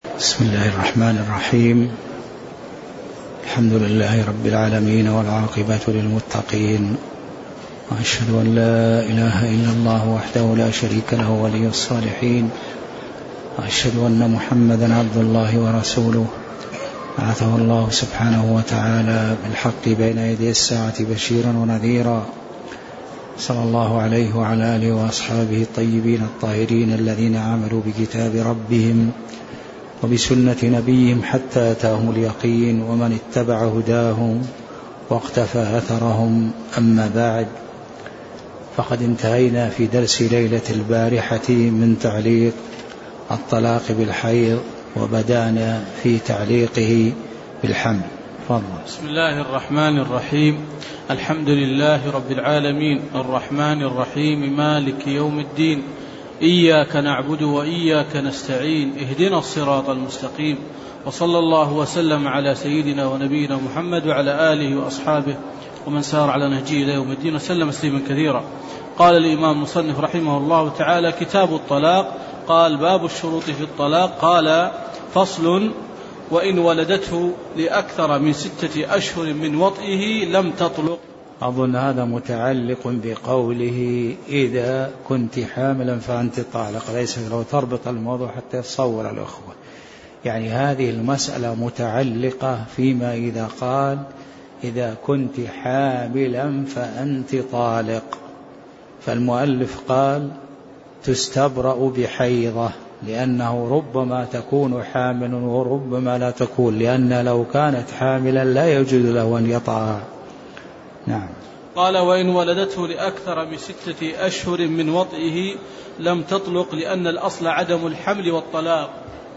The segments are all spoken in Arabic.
بسم الله الرحمن الرحيم. الحمد لله رب العالمين والعاقبة للمتقين، وأشهد أن لا إله إلا الله وحده لا شريك له ولي الصالحين، وأشهد أن محمدا عبد الله ورسوله بعثه الله سبحانه وتعالى بالحق بين يدي الساعة بشيرا ونذيرا، صلى الله عليه وعلى آله وأصحابه الطيبين الطاهرين الذين عملوا بكتاب ربهم وبسنة نبيهم حتى أتاهم اليقين، ومن اتبع هداهم واقتفى أثرهم. أما بعد، فقد انتهينا في درس ليلة البارحة من تعليق الطلاق بالحيض، وبدأنا في تعليقه بالحمل. فضل. بسم الله الرحمن الرحيم. الحمد لله رب العالمين الرحمن الرحيم مالك يوم الدين، إياك نعبد وإياك نستعين، اهدنا الصراط المستقيم، وصلى الله وسلم على سيدنا ونبينا محمد وعلى آله وأصحابه ومن سار على نهجه إلى يوم الدين وسلم تسليما كثيرا. قال الإمام مصنف رحمه الله تعالى: كتاب الطلاق. قال: باب الشروط في الطلاق. قال: فصل: وإن ولدته لأكثر من 6 أشهر من وطئه لم تطلق. أظن هذا متعلق بقوله إذا كنت حاملا فأنت طالق، ليس لو تربط الموضوع حتى يتصور الأخوة. يعني هذه المسألة متعلقة فيما إذا قال إذا كنت حاملا فأنت طالق، فالمؤلف قال تستبرأ بحيضة، لأنه ربما تكون حاملا وربما لا تكون، لأن لو كانت حاملا لا يجوز له أن يطأها. نعم. قال: وإن ولدته لأكثر من 6 أشهر من وطئه لم تطلق، لأن الأصل عدم الحمل والطلاق.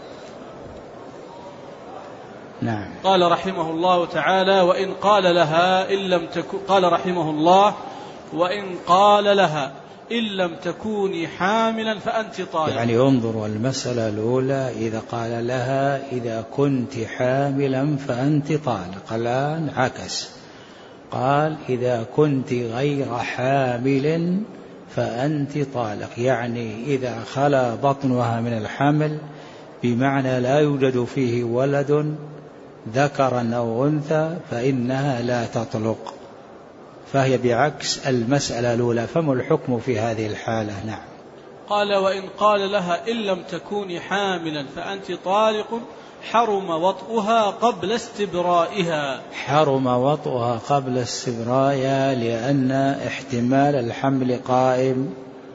نعم. قال رحمه الله تعالى: وإن قال لها إن لم تكن، قال رحمه الله: وإن قال لها إن لم تكوني حاملا فأنت طالق. يعني انظروا المسألة الأولى، إذا قال لها إذا كنت حاملا فأنت طالق، الآن عكس، قال إذا كنت غير حامل فأنت طالق، يعني إذا خلا بطنها من الحمل، بمعنى لا يوجد فيه ولد ذكرا أو أنثى، فإنها لا تطلق، فهي بعكس المسألة الأولى. فما الحكم في هذه الحالة؟ نعم. قال: وإن قال لها إن لم تكوني حاملا فأنت طالق، حرم وطئها قبل استبرائها. حرم وطئها قبل استبرائها، لأن احتمال الحمل قائم،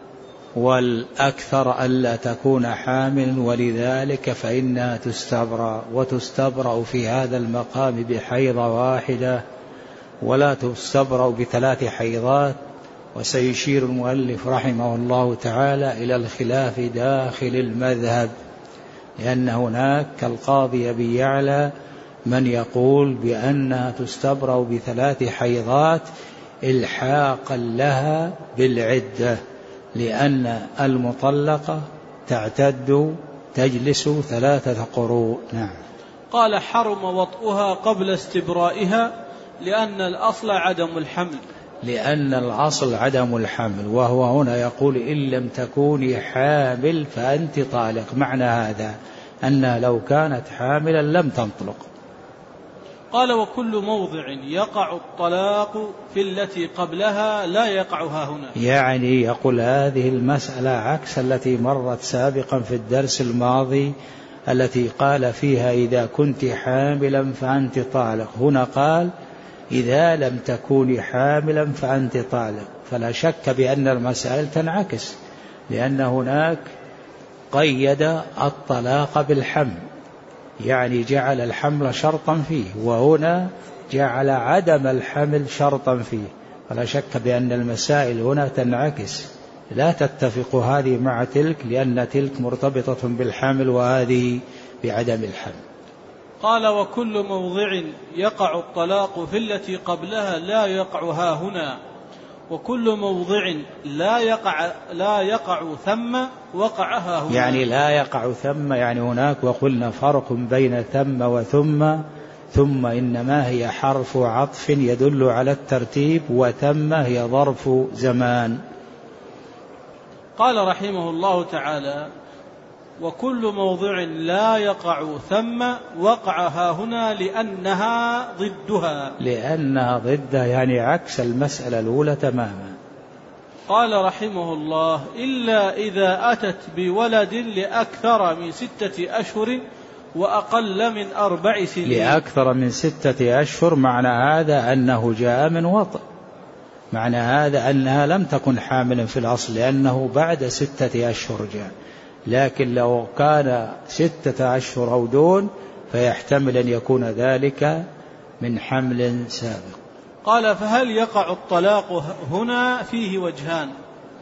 والأكثر ألا تكون حامل، ولذلك فإنها تستبرأ، وتستبرأ في هذا المقام بحيضة واحدة، ولا تستبرأ ب3 حيضات. وسيشير المؤلف رحمه الله تعالى إلى الخلاف داخل المذهب، لأن هناك كالقاضي أبي يعلى من يقول بأنها تستبرأ ب3 حيضات إلحاقا لها بالعدة، لأن المطلقة تعتد تجلس 3 قروء. نعم. قال: حرم وطئها قبل استبرائها، لأن الأصل عدم الحمل. لأن الأصل عدم الحمل، وهو هنا يقول إن لم تكوني حامل فأنت طالق، معنى هذا أنها لو كانت حاملا لم تنطلق. قال: وكل موضع يقع الطلاق في التي قبلها لا يقعها هنا. يعني يقول هذه المسألة عكس التي مرت سابقا في الدرس الماضي، التي قال فيها إذا كنت حاملا فأنت طالق، هنا قال إذا لم تكوني حاملا فأنت طالق، فلا شك بأن المسألة تنعكس، لأن هناك قيد الطلاق بالحمل، يعني جعل الحمل شرطا فيه، وهنا جعل عدم الحمل شرطا فيه، فلا شك بأن المسائل هنا تنعكس، لا تتفق هذه مع تلك، لأن تلك مرتبطة بالحمل وهذه بعدم الحمل. قال: وكل موضع يقع الطلاق في التي قبلها لا يقعها هنا، وكل موضع لا يقع ثم وقعها هنا. يعني لا يقع ثم، يعني هناك وقلنا فرق بين ثم وثم، ثم إنما هي حرف عطف يدل على الترتيب، وثم هي ظرف زمان. قال رحمه الله تعالى: وكل موضع لا يقع ثم وقع هاهنا لأنها ضدها. لأنها ضدها يعني عكس المسألة الأولى تماما. قال رحمه الله: إلا إذا أتت بولد لأكثر من 6 أشهر وأقل من 4 سنين. لأكثر من 6 أشهر معنى هذا أنه جاء من وطء، معنى هذا أنها لم تكن حاملا في الأصل لأنه بعد 6 أشهر جاء، لكن لو كان 6 أشهر أو دون فيحتمل أن يكون ذلك من حمل سابق. قال: فهل يقع الطلاق هنا؟ فيه وجهان،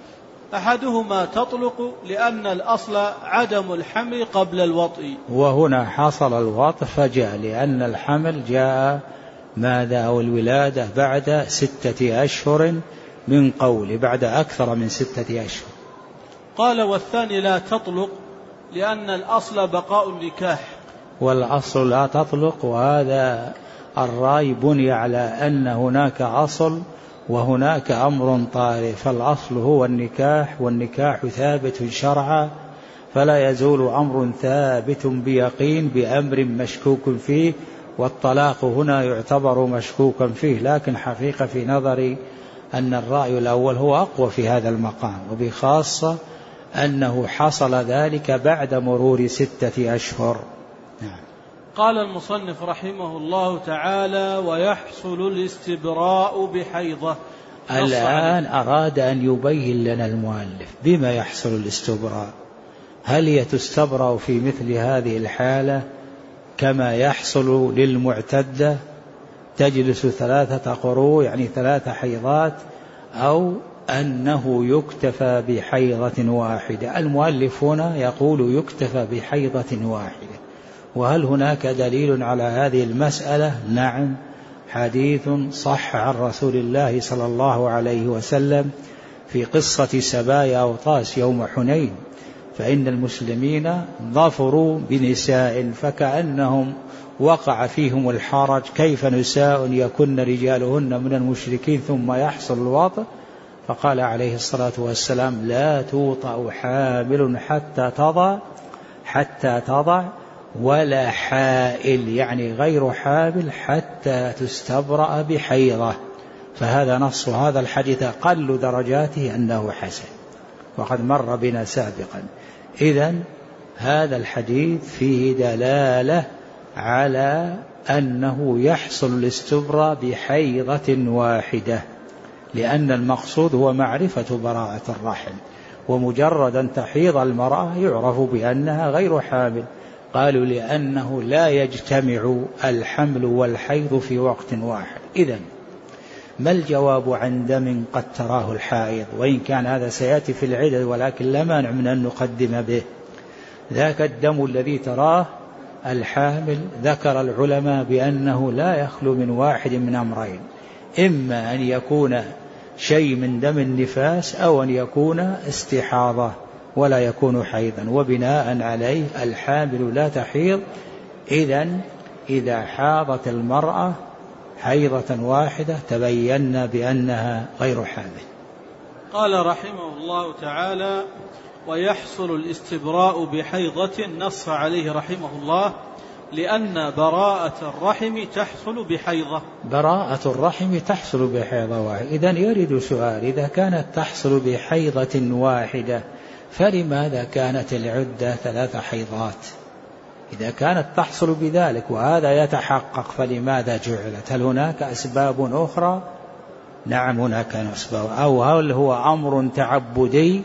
أحدهما تطلق لأن الأصل عدم الحمل قبل الوطء، وهنا حصل الوطء فجاء لأن الحمل جاء ماذا أو الولادة بعد 6 أشهر من قول، بعد أكثر من 6 أشهر. قال: والثاني لا تطلق لأن الأصل بقاء النكاح. والأصل لا تطلق، وهذا الرأي بني على أن هناك أصل وهناك أمر طارئ، فالأصل هو النكاح، والنكاح ثابت شرعا، فلا يزول أمر ثابت بيقين بأمر مشكوك فيه، والطلاق هنا يعتبر مشكوكا فيه، لكن حقيقة في نظري أن الرأي الأول هو أقوى في هذا المقام، وبخاصة أنه حصل ذلك بعد مرور 6 أشهر. نعم. قال المصنف رحمه الله تعالى: ويحصل الاستبراء بحيضة. الآن أراد أن يبين لنا المؤلف بما يحصل الاستبراء. هل هي تستبرأ في مثل هذه الحالة كما يحصل للمعتدة تجلس 3 قروء يعني 3 حيضات، أو أنه يكتفى بحيضة واحدة؟ المؤلف هنا يقول يكتفى بحيضة واحدة. وهل هناك دليل على هذه المسألة؟ نعم، حديث صح عن رسول الله صلى الله عليه وسلم في قصة سبايا أوطاس يوم حنين، فإن المسلمين ظفروا بنساء فكأنهم وقع فيهم الحرج، كيف نساء يكن رجالهن من المشركين ثم يحصل الوطء؟ فقال عليه الصلاة والسلام: لا توطأ حامل حتى تضع ولا حائل يعني غير حامل حتى تستبرأ بحيضة. فهذا نص هذا الحديث أقل درجاته أنه حسن، وقد مر بنا سابقا. إذن هذا الحديث فيه دلالة على أنه يحصل الاستبراء بحيضة واحدة، لأن المقصود هو معرفة براءة الرحم، ومجرد أن تحيض المرأة يعرف بأنها غير حامل. قالوا لأنه لا يجتمع الحمل والحيض في وقت واحد. إذن ما الجواب عن دم قد تراه الحائض؟ وإن كان هذا سيأتي في العدد ولكن لا مانع من أن نقدم به. ذاك الدم الذي تراه الحامل ذكر العلماء بأنه لا يخلو من واحد من أمرين: إما أن يكون شيء من دم النفاس، أو أن يكون استحاضة ولا يكون حيضا، وبناء عليه الحامل لا تحيض. إذن إذا حاضت المرأة حيضة واحدة تبين بأنها غير حامل. قال رحمه الله تعالى: ويحصل الاستبراء بحيضة، نص عليه رحمه الله لأن براءة الرحم تحصل بحيضة. براءة الرحم تحصل بحيضة واحدة. إذن يرد سؤال: إذا كانت تحصل بحيضة واحدة فلماذا كانت العدة 3 حيضات؟ إذا كانت تحصل بذلك وهذا يتحقق فلماذا جعلت؟ هل هناك أسباب أخرى؟ نعم هناك أسباب. أو هل هو أمر تعبدي؟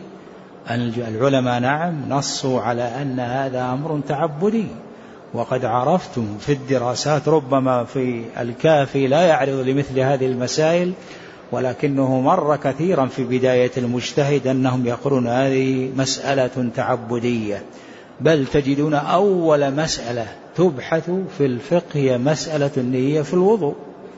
العلماء نعم نصوا على أن هذا أمر تعبدي، وقد عرفتم في الدراسات ربما في الكافي لا يعرض لمثل هذه المسائل، ولكنه مر كثيرا في بداية المجتهد أنهم يقولون هذه مسألة تعبدية. بل تجدون أول مسألة تبحث في الفقه هي مسألة النية في الوضوء،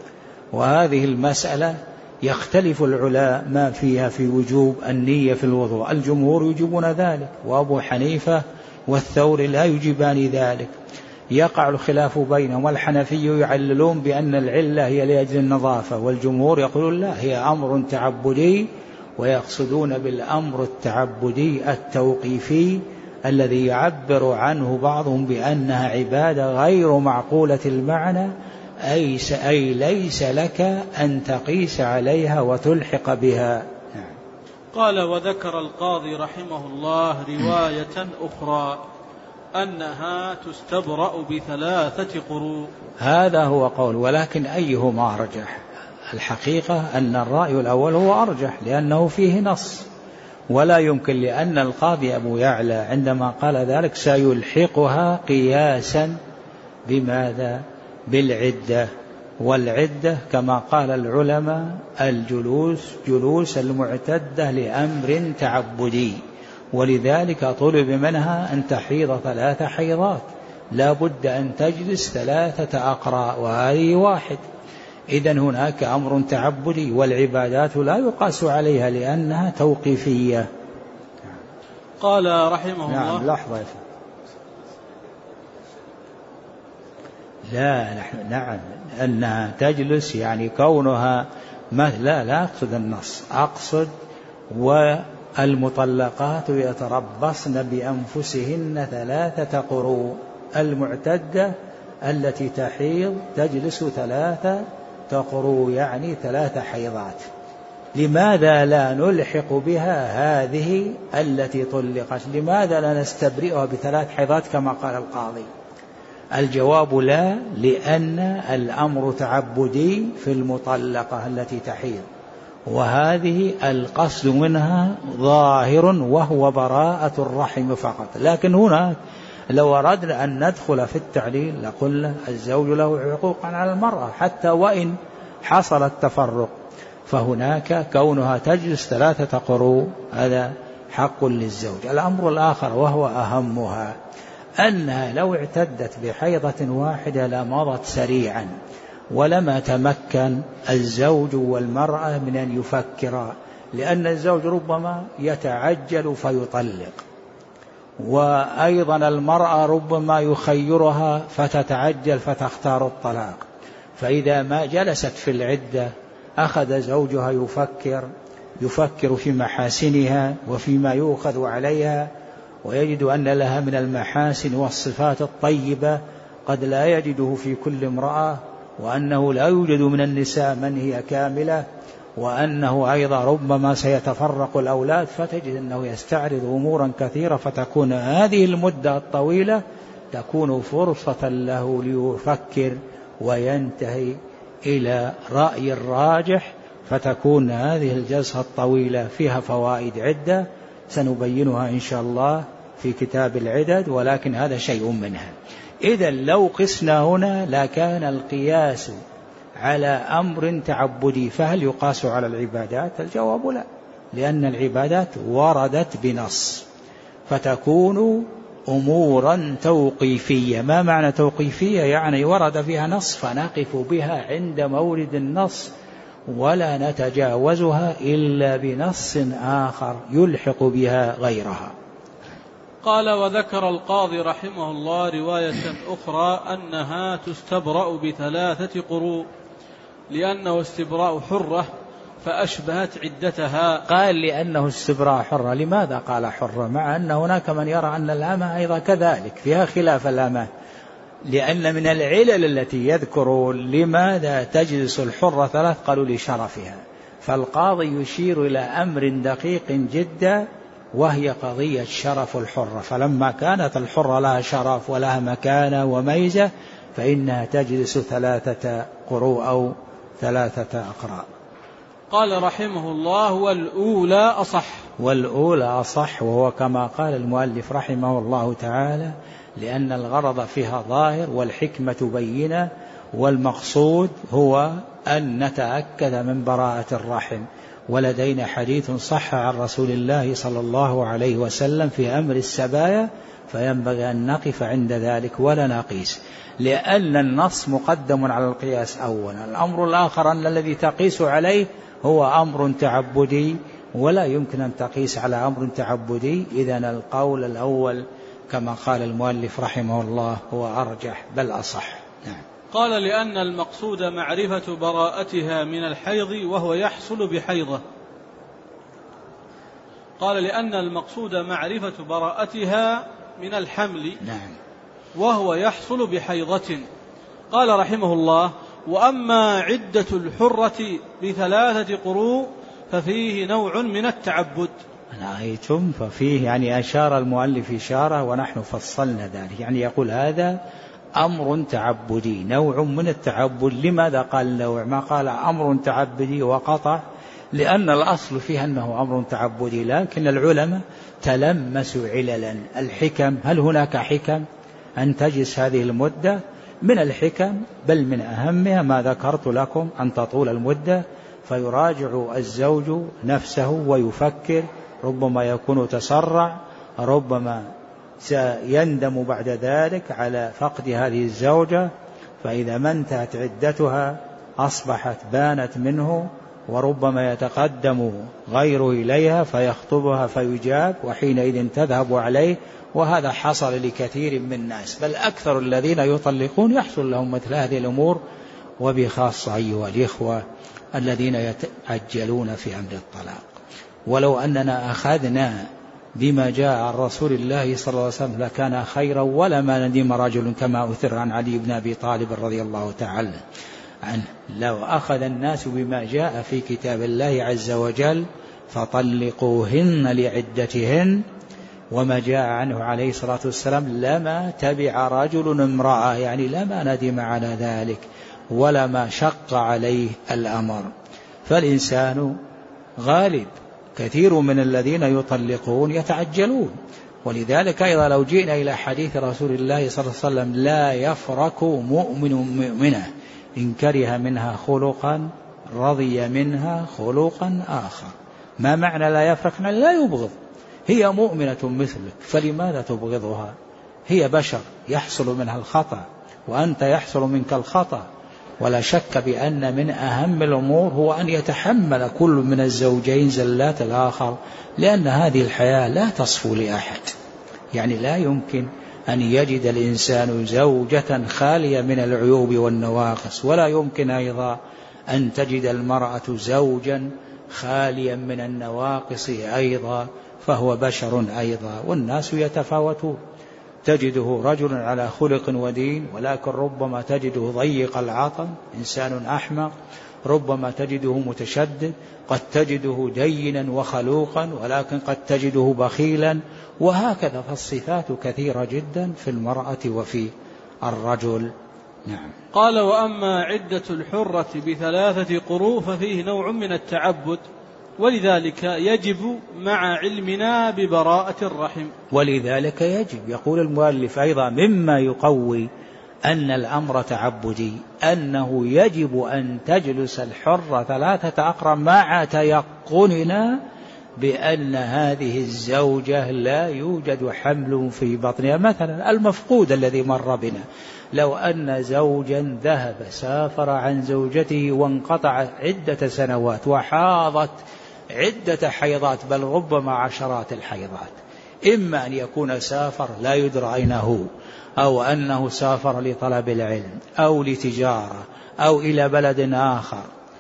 وهذه المسألة يختلف العلماء فيها في وجوب النية في الوضوء. الجمهور يجيبون ذلك، وأبو حنيفة والثوري لا يجيبان ذلك. يقع الخلاف بينهم، والحنفي يعللون بأن العلة هي لأجل النظافة، والجمهور يقولون لا، هي أمر تعبدي، ويقصدون بالأمر التعبدي التوقيفي الذي يعبر عنه بعضهم بأنها عبادة غير معقولة المعنى، أي ليس لك أن تقيس عليها وتلحق بها. قال: وذكر القاضي رحمه الله رواية أخرى أنها تستبرأ ب3 قروء. هذا هو قول، ولكن أيهما أرجح؟ الحقيقة أن الرأي الأول هو أرجح لأنه فيه نص، ولا يمكن، لأن القاضي أبو يعلى عندما قال ذلك سيلحقها قياسا بماذا؟ بالعدة، والعدة كما قال العلماء جلوس المعتدة لأمر تعبدي، ولذلك طلب منها أن تحيض 3 حيضات، لا بد أن تجلس 3 أقراء، وهذه 1. إذن هناك أمر تعبدي، والعبادات لا يقاس عليها لأنها توقيفية. قال رحمه الله. لحظة. نعم أنها تجلس يعني كونها لا أقصد النص، أقصد والمطلقات يتربصن بأنفسهن 3 قروء. المعتدة التي تحيض تجلس 3 قروء، يعني 3 حيضات. لماذا لا نلحق بها هذه التي طلقت؟ لماذا لا نستبرئها ب3 حيضات كما قال القاضي؟ الجواب لا، لأن الأمر تعبدي في المطلقة التي تحيض، وهذه القصد منها ظاهر وهو براءة الرحم فقط. لكن هنا لو أردنا أن ندخل في التعليل لقلنا الزوج له حقوقا على المرأة حتى وإن حصل التفرق، فهناك كونها تجلس 3 قروء هذا حق للزوج. الأمر الآخر وهو أهمها أنها لو اعتدت بحيضة واحدة لمضت سريعا، ولما تمكن الزوج والمرأة من أن يفكرا، لأن الزوج ربما يتعجل فيطلق، وأيضا المرأة ربما يخيرها فتتعجل فتختار الطلاق. فإذا ما جلست في العدة أخذ زوجها يفكر في محاسنها وفيما يؤخذ عليها، ويجد أن لها من المحاسن والصفات الطيبة قد لا يجده في كل امرأة، وأنه لا يوجد من النساء من هي كاملة، وأنه أيضا ربما سيتفرق الأولاد، فتجد أنه يستعرض أمورا كثيرة، فتكون هذه المدة الطويلة تكون فرصة له ليفكر وينتهي إلى رأي الراجح، فتكون هذه الجلسة الطويلة فيها فوائد عدة سنبينها إن شاء الله في كتاب العدد، ولكن هذا شيء منها. إذن لو قسنا هنا لكان القياس على أمر تعبدي، فهل يقاس على العبادات؟ الجواب لا، لأن العبادات وردت بنص، فتكون أمورا توقيفية. ما معنى توقيفية؟ يعني ورد فيها نص فنقف بها عند مورد النص، ولا نتجاوزها إلا بنص آخر يلحق بها غيرها. قال: وذكر القاضي رحمه الله رواية أخرى أنها تستبرأ ب3 قروء، لأنه استبراء حرة فأشبهت عدتها. قال لأنه استبراء حرة. لماذا قال حرة مع أن هناك من يرى أن الأمة أيضا كذلك فيها خلاف الأمة؟ لأن من العلل التي يذكرون لماذا تجلس الحرة 3 قالوا لشرفها، فالقاضي يشير إلى أمر دقيق جدا وهي قضية شرف الحرة، فلما كانت الحرة لها شرف ولها مكانة وميزة فإنها تجلس 3 قروء أو 3 أقراء. قال رحمه الله: والأولى أصح، وهو كما قال المؤلف رحمه الله تعالى، لأن الغرض فيها ظاهر والحكمة بينة، والمقصود هو أن نتأكد من براءة الرحم. ولدينا حديث صح عن رسول الله صلى الله عليه وسلم في أمر السبايا، فينبغي أن نقف عند ذلك ولا نقيس، لأن النص مقدم على القياس أولا. الأمر الآخر أن الذي تقيس عليه هو أمر تعبدي، ولا يمكن أن تقيس على أمر تعبدي. إذن القول الأول كما قال المؤلف رحمه الله هو أرجح بل أصح. نعم. قال: لأن المقصود معرفة براءتها من الحيض وهو يحصل بحيضة. قال: لأن المقصود معرفة براءتها من الحمل. نعم. وهو يحصل بحيضة. قال رحمه الله: وأما عدة الحرة ب3 قروء ففيه نوع من التعبد. رأيتم؟ ففيه يعني أشار المؤلف إشارة ونحن فصلنا ذلك، يعني يقول هذا أمر تعبدي، نوع من التعبد. لماذا قال نوع؟ ما قال أمر تعبدي وقطع، لأن الأصل فيه أنه أمر تعبدي، لكن العلماء تلمسوا عللا الحكم. هل هناك حكم أن تجلس هذه المدة؟ من الحكم بل من أهمها ما ذكرت لكم، أن تطول المدة فيراجع الزوج نفسه ويفكر، ربما يكون تسرع، ربما سيندم بعد ذلك على فقد هذه الزوجة، فإذا ما انتهت عدتها أصبحت بانت منه، وربما يتقدم غيره إليها فيخطبها فيجاب، وحينئذ تذهب عليه. وهذا حصل لكثير من الناس، بل أكثر الذين يطلقون يحصل لهم مثل هذه الأمور، وبخاصة أيها الإخوة الذين يتعجلون في أمر الطلاق. ولو أننا أخذنا بما جاء عن رسول الله صلى الله عليه وسلم لكان خيرا، ولما ندم رجل كما أثر عن علي بن أبي طالب رضي الله تعالى عنه. لو أخذ الناس بما جاء في كتاب الله عز وجل فطلقوهن لعدتهن وما جاء عنه عليه الصلاة والسلام لما تبع رجل امرأة، يعني لما ندم على ذلك ولما شق عليه الأمر. فالإنسان غالب، كثير من الذين يطلقون يتعجلون. ولذلك أيضا لو جئنا إلى حديث رسول الله صلى الله عليه وسلم: لا يفرق مؤمن مؤمنة إن كره منها خلقا رضي منها خلقا آخر. ما معنى لا يفرق؟ لا يبغض، هي مؤمنة مثلك فلماذا تبغضها؟ هي بشر يحصل منها الخطأ وأنت يحصل منك الخطأ. ولا شك بأن من أهم الأمور هو أن يتحمل كل من الزوجين زلات الآخر، لأن هذه الحياة لا تصفو لأحد. يعني لا يمكن أن يجد الإنسان زوجة خالية من العيوب والنواقص، ولا يمكن أيضا أن تجد المرأة زوجا خاليا من النواقص أيضا، فهو بشر أيضا، والناس يتفاوتون. تجده رجل على خلق ودين، ولكن ربما تجده ضيق العطن، إنسان أحمق، ربما تجده متشدد، قد تجده دينا وخلوقا، ولكن قد تجده بخيلا، وهكذا. فالصفات كثيرة جدا في المرأة وفي الرجل. نعم. قال: وأما عدة الحرة ب3 قروء ففيه نوع من التعبد، ولذلك يجب مع علمنا ببراءة الرحم. ولذلك يجب، يقول المؤلف أيضا مما يقوي أن الأمر تعبدي أنه يجب أن تجلس الحرة 3 أقرا مع تيقننا بأن هذه الزوجة لا يوجد حمل في بطنها. مثلا المفقود الذي مر بنا، لو أن زوجا ذهب سافر عن زوجته وانقطع عدة سنوات وحاضت عدة حيضات، بل ربما عشرات الحيضات، إما أن يكون سافر لا يدرى أين هو، أو أنه سافر لطلب العلم أو لتجارة أو إلى بلد آخر،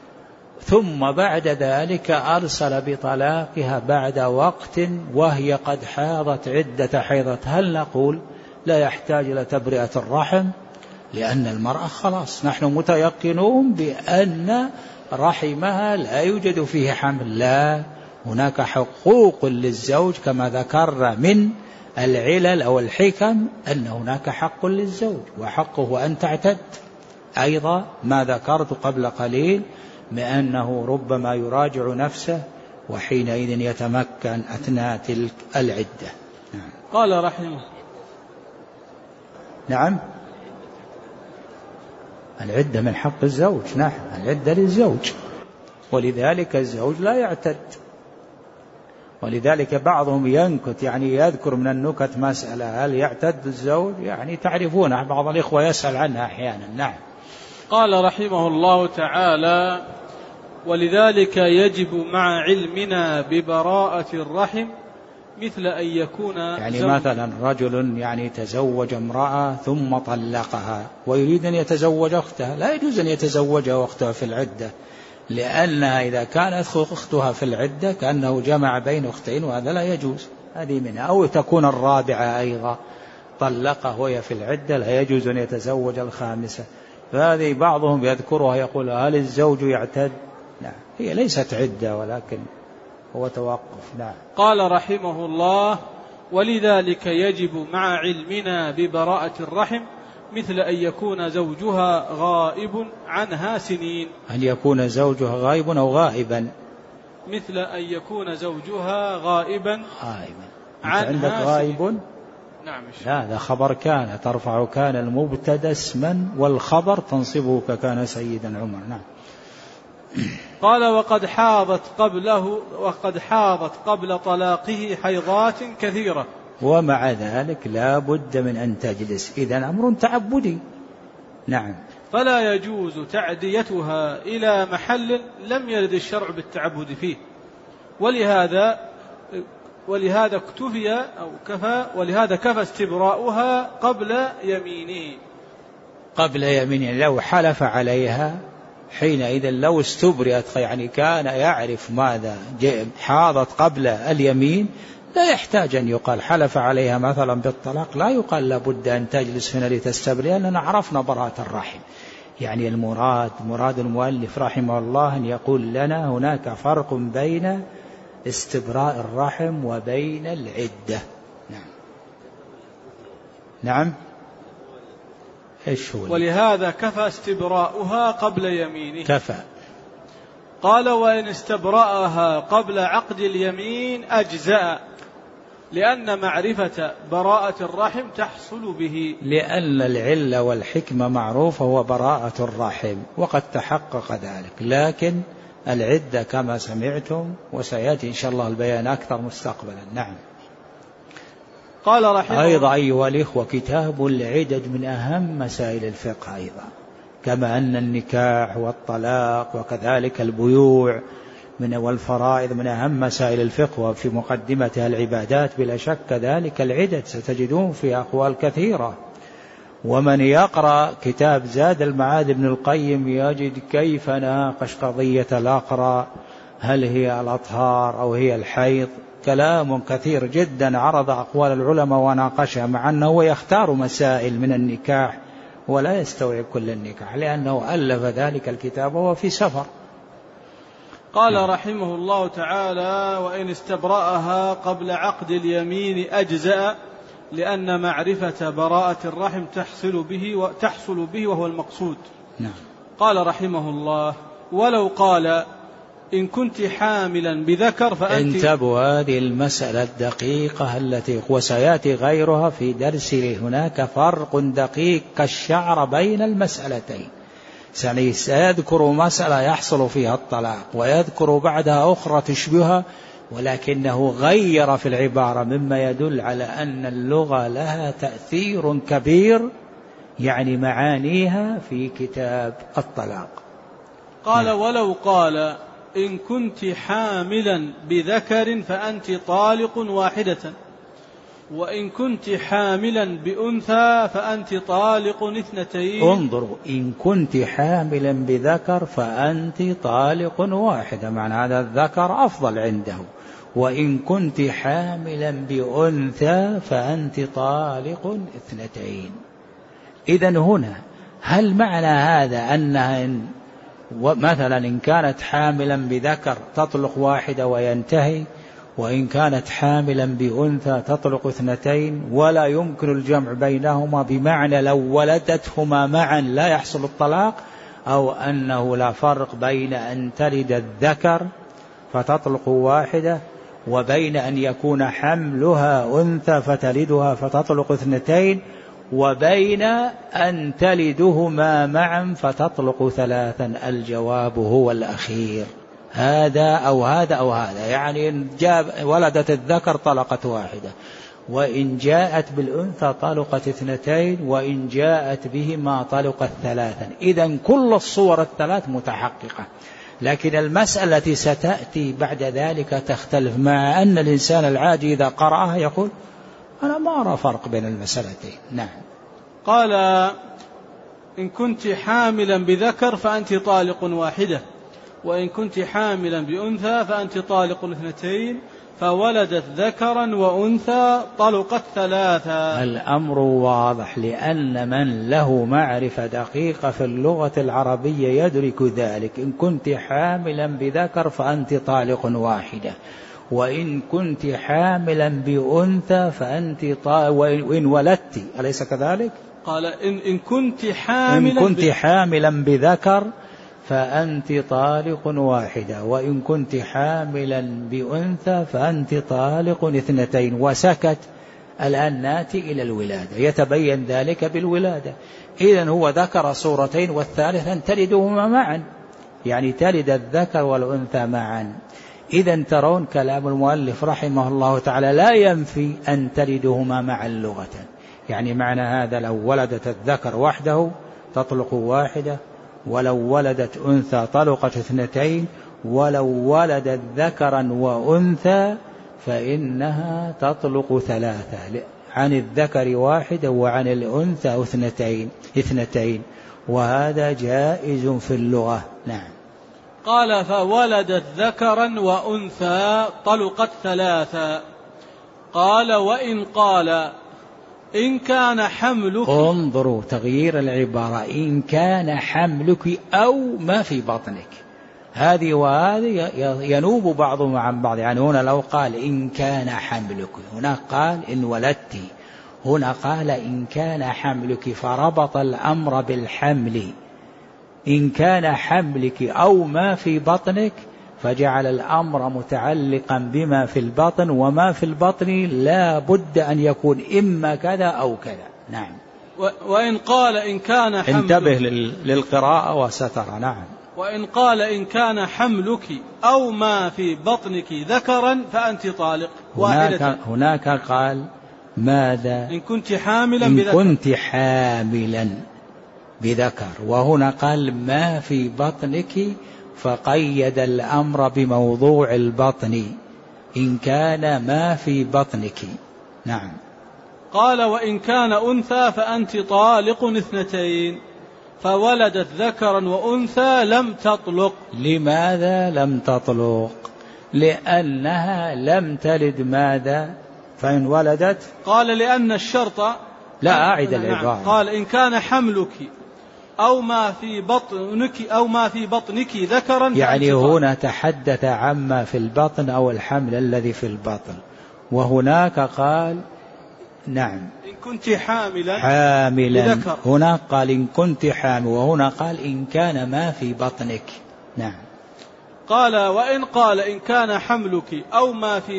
ثم بعد ذلك أرسل بطلاقها بعد وقت وهي قد حاضت عدة حيضات، هل نقول لا يحتاج إلى تبرئة الرحم؟ لأن المرأة خلاص نحن متيقنون بأن رحمها لا يوجد فيه حمل. لا، هناك حقوق للزوج كما ذكرنا من العلل أو الحكم، أن هناك حق للزوج وحقه أن تعتد. أيضا ما ذكرت قبل قليل بأنه ربما يراجع نفسه وحينئذ يتمكن أثناء تلك العدة. نعم. قال رحمه: نعم، العدة من حق الزوج، نعم العدة للزوج، ولذلك الزوج لا يعتد. ولذلك بعضهم ينكت، يعني يذكر من النكت مسألة هل يعتد الزوج، يعني تعرفونها، بعض الإخوة يسأل عنها أحيانا. نعم. قال رحمه الله تعالى: ولذلك يجب مع علمنا ببراءة الرحم مثل أن يكون يعني مثلا رجل يعني تزوج امرأة ثم طلقها ويريد أن يتزوج أختها، لا يجوز أن يتزوج أختها في العدة، لأنها إذا كانت أختها في العدة كأنه جمع بين أختين، وهذا لا يجوز. هذه منها. أو تكون الرابعة أيضا طلقه وهي في العدة لا يجوز أن يتزوج الخامسة، فهذه بعضهم يذكرها يقول هل الزوج يعتد؟ لا، هي ليست عدة ولكن هو توقف. نعم. قال رحمه الله: ولذلك يجب مع علمنا ببراءة الرحم مثل أن يكون زوجها غائب عنها سنين. أن يكون زوجها غائب أو غائبا؟ مثل أن يكون زوجها غائبا عنها عندك غائب سنين. نعم. لا، هذا خبر كان، ترفع كان المبتدأ اسما والخبر تنصبه ككان سيدا عمر. نعم. قال: وقد حاضت قبل طلاقه حيضات كثيرة، ومع ذلك لا بد من أن تجلس، إذن أمر تعبدي. نعم. فلا يجوز تعديتها إلى محل لم يرد الشرع بالتعبد فيه، ولهذا اكتفي أو كفى، ولهذا كفى استبراؤها قبل يمينه. قبل يمينه، لو حلف عليها حينئذ لو استبرئت، يعني كان يعرف ماذا حاضت قبل اليمين، لا يحتاج أن يقال حلف عليها مثلا بالطلاق، لا يقال لابد أن تجلس هنا لتستبرئ، لأننا عرفنا براءة الرحم. يعني مراد المؤلف رحمه الله أن يقول لنا هناك فرق بين استبراء الرحم وبين العدة. نعم. نعم. إيش هو؟ ولهذا كفى استبراؤها قبل يمينه. كفى. قال: وإن استبرأها قبل عقد اليمين أجزأ، لأن معرفة براءة الرحم تحصل به. لأن العلة والحكمة معروفة هو براءة الرحم، وقد تحقق ذلك، لكن العدة كما سمعتم وسيأتي إن شاء الله البيان أكثر مستقبلا. نعم. قال رحمه أيضا أيها الإخوة، كتاب العدد من أهم مسائل الفقه أيضا، كما أن النكاح والطلاق وكذلك البيوع والفرائض من أهم مسائل الفقه، وفي مقدمتها العبادات بلا شك كذلك العدد، ستجدون في أقوال كثيرة. ومن يقرأ كتاب زاد المعاد ابن القيم يجد كيف ناقش قضية الأقرأ، هل هي الأطهار أو هي الحيض، كلام كثير جدا، عرض أقوال العلماء وناقشها، مع أنه يختار مسائل من النكاح ولا يستوعب كل النكاح، لأنه ألف ذلك الكتاب وهو في سفر. قال رحمه الله تعالى: وإن استبرأها قبل عقد اليمين أجزأ، لأن معرفة براءة الرحم تحصل به وهو المقصود. نعم. قال رحمه الله: ولو قال إن كنت حاملا بذكر فأنت. انتبهوا هذه المسألة الدقيقة التي وسيأتي غيرها في درسه، هناك فرق دقيق كالشعر بين المسألتين. سيذكر مسألة يحصل فيها الطلاق ويذكر بعدها أخرى تشبهها، ولكنه غير في العبارة مما يدل على أن اللغة لها تأثير كبير، يعني معانيها في كتاب الطلاق. قال: ولو قال إن كنت حاملا بذكر فأنت طالق واحدة، وإن كنت حاملا بأنثى فأنت طالق اثنتين. انظروا، إن كنت حاملا بذكر فأنت طالق واحدة، معنى هذا الذكر أفضل عنده. وإن كنت حاملا بأنثى فأنت طالق اثنتين. إذن هنا هل معنى هذا أنها مثلا إن كانت حاملا بذكر تطلق واحدة وينتهي، وإن كانت حاملا بأنثى تطلق اثنتين، ولا يمكن الجمع بينهما، بمعنى لو ولدتهما معا لا يحصل الطلاق، أو أنه لا فرق بين أن تلد الذكر فتطلق واحدة وبين أن يكون حملها أنثى فتلدها فتطلق اثنتين، وبين أن تلدهما معا فتطلق ثلاثا. الجواب هو الأخير، هذا أو هذا أو هذا، يعني إن ولدت الذكر طلقت واحدة، وإن جاءت بالأنثى طلقت اثنتين، وإن جاءت بهما طلقت ثلاثا. إذن كل الصور الثلاث متحققة، لكن المسألة التي ستأتي بعد ذلك تختلف، مع أن الإنسان العادي إذا قرأها يقول أنا ما أرى فرق بين المسألتين. نعم. قال: إن كنت حاملا بذكر فأنت طالق واحدة، وإن كنت حاملا بأنثى فأنت طالق اثنتين، فولدت ذكرا وأنثى طلقت ثلاثا. الأمر واضح، لأن من له معرفة دقيقة في اللغة العربية يدرك ذلك. إن كنت حاملا بذكر فأنت طالق واحدة، وإن كنت حاملا بأنثى فأنت وإن ولدت، أليس كذلك؟ قال إن كنت حاملا بذكر فأنت طالق واحدة، وإن كنت حاملا بأنثى فأنت طالق اثنتين. وسكت. الآن ناتي إلى الولادة، يتبين ذلك بالولادة. إذن هو ذكر صورتين، والثالث أن تلدهما معا، يعني تلد الذكر والأنثى معا. إذن ترون كلام المؤلف رحمه الله تعالى لا ينفي أن تلدهما معا لغة، يعني معنى هذا لو ولدت الذكر وحده تطلق واحدة، ولو ولدت أنثى طلقت اثنتين، ولو ولدت ذكرا وأنثى فإنها تطلق ثلاثة، عن الذكر واحدة وعن الأنثى اثنتين، وهذا جائز في اللغة. نعم. قال فولدت ذكرا وأنثى طلقت ثلاثا. قال وإن قال إن كان حملك، انظروا تغيير العبارة، إن كان حملك أو ما في بطنك، هذه وهذه ينوب بعضهم عن بعض. يعني هنا لو قال إن كان حملك، هنا قال إن ولدت، هنا قال إن كان حملك، فربط الأمر بالحمل. إن كان حملك أو ما في بطنك، فجعل الأمر متعلقا بما في البطن، وما في البطن لا بد أن يكون إما كذا أو كذا. نعم. وإن قال إن كان حملك، انتبه للقراءة وستر. نعم. وإن قال إن كان حملك أو ما في بطنك ذكرا فأنت طالق واحدة. هناك قال ماذا؟ إن كنت حاملا إن بذكر. كنت حاملا بذكر، وهنا قال ما في بطنك، فقيد الأمر بموضوع البطن، إن كان ما في بطنك. نعم. قال وإن كان أنثى فأنت طالق اثنتين، فولدت ذكرا وأنثى لم تطلق. لماذا لم تطلق؟ لأنها لم تلد ماذا؟ فإن ولدت، قال لأن الشرط، لا أعد العبارة. قال إن كان حملك أو ما في بطنك ذكرا، يعني هنا تحدث عما في البطن أو الحمل الذي في البطن، وهناك قال نعم إن كنت حاملا بذكر. هنا قال إن كنت حامل، وهنا قال إن كان ما في بطنك. نعم. قال وإن قال إن كان حملك أو ما في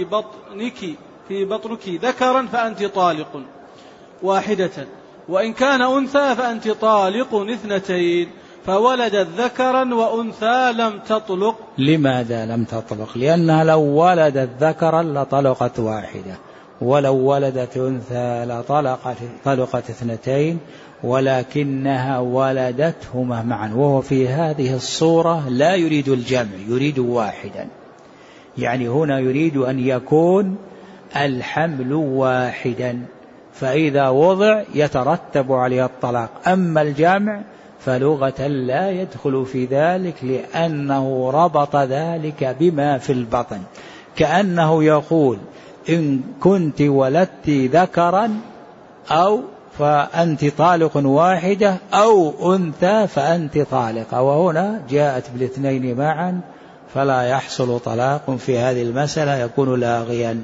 بطنك ذكرا فأنت طالق واحدة، وإن كان أنثى فأنت طالق اثنتين، فولدت ذكرا وأنثى لم تطلق. لماذا لم تطلق؟ لأنها لو ولدت ذكرا لطلقت واحدة، ولو ولدت أنثى لطلقت اثنتين، ولكنها ولدتهما معا. وهو في هذه الصورة لا يريد الجمع، يريد واحدا، يعني هنا يريد أن يكون الحمل واحدا، فإذا وضع يترتب عليه الطلاق. أما الجمع فلغة لا يدخل في ذلك، لأنه ربط ذلك بما في البطن، كأنه يقول إن كنت ولدت ذكرا أو فأنت طالق واحدة، أو أنثى فأنت طالقة، وهنا جاءت بالاثنين معا، فلا يحصل طلاق في هذه المسألة، يكون لاغيا.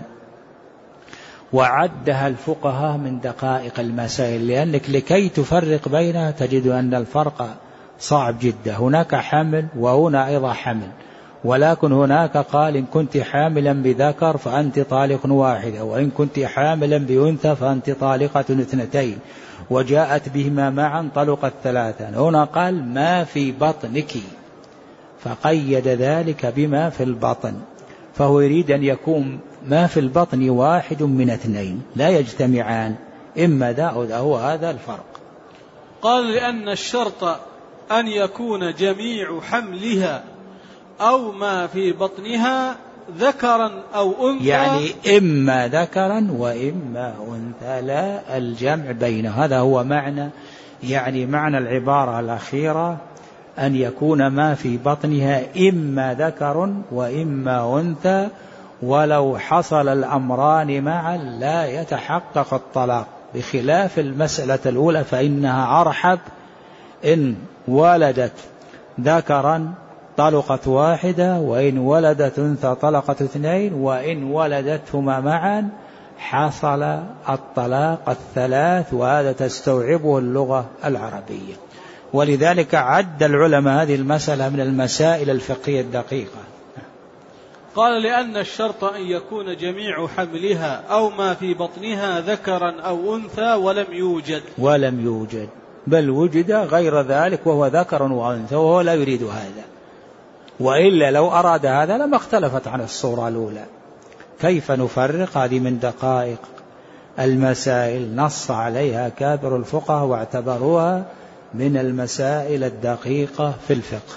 وعدها الفقهاء من دقائق المسائل، لأنك لكي تفرق بينها تجد أن الفرق صعب جدا. هناك حمل وهنا أيضا حمل، ولكن هناك قال إن كنت حاملا بذكر فأنت طالق واحدة، وإن كنت حاملا بأنثى فأنت طالقة اثنتين، وجاءت بهما معا طلقت ثلاثا. هنا قال ما في بطنك، فقيد ذلك بما في البطن، فهو يريد أن يكون ما في البطن واحد من اثنين، لا يجتمعان، إما ذا أو ذا، هو هذا الفرق. قال لأن الشرط أن يكون جميع حملها أو ما في بطنها ذكرا أو أنثى، يعني إما ذكرا وإما أنثى، لا الجمع بينه. هذا هو معنى، يعني معنى العبارة الأخيرة أن يكون ما في بطنها إما ذكر وإما أنثى، ولو حصل الأمران معا لا يتحقق الطلاق، بخلاف المسألة الأولى فإنها أرحب. إن ولدت ذكرا طلقت واحدة، وإن ولدت أنثى طلقت اثنين، وإن ولدتهما معا حصل الطلاق الثلاث، وهذا تستوعبه اللغة العربية. ولذلك عد العلماء هذه المسألة من المسائل الفقهية الدقيقة. قال لأن الشرط أن يكون جميع حملها أو ما في بطنها ذكرا أو أنثى ولم يوجد بل وجد غير ذلك وهو ذكر وأنثى، وهو لا يريد هذا. وإلا لو أراد هذا لما اختلفت عن الصورة الأولى. كيف نفرق؟ هذه من دقائق المسائل نص عليها كابر الفقهاء واعتبروها من المسائل الدقيقة في الفقه.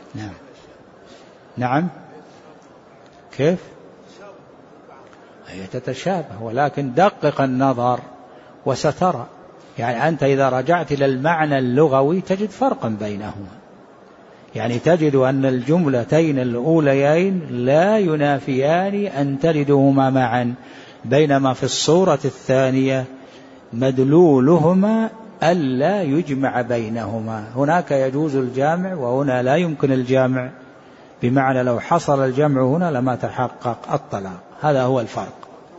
نعم كيف؟ هي تتشابه، ولكن دقق النظر وسترى. يعني أنت إذا رجعت إلى المعنى اللغوي تجد فرقا بينهما، يعني تجد أن الجملتين الأوليين لا ينافيان أن تردهما معا، بينما في الصورة الثانية مدلولهما ألا يجمع بينهما. هناك يجوز الجامع وهنا لا يمكن الجامع، بمعنى لو حصل الجمع هنا لما تحقق الطلاق. هذا هو الفرق.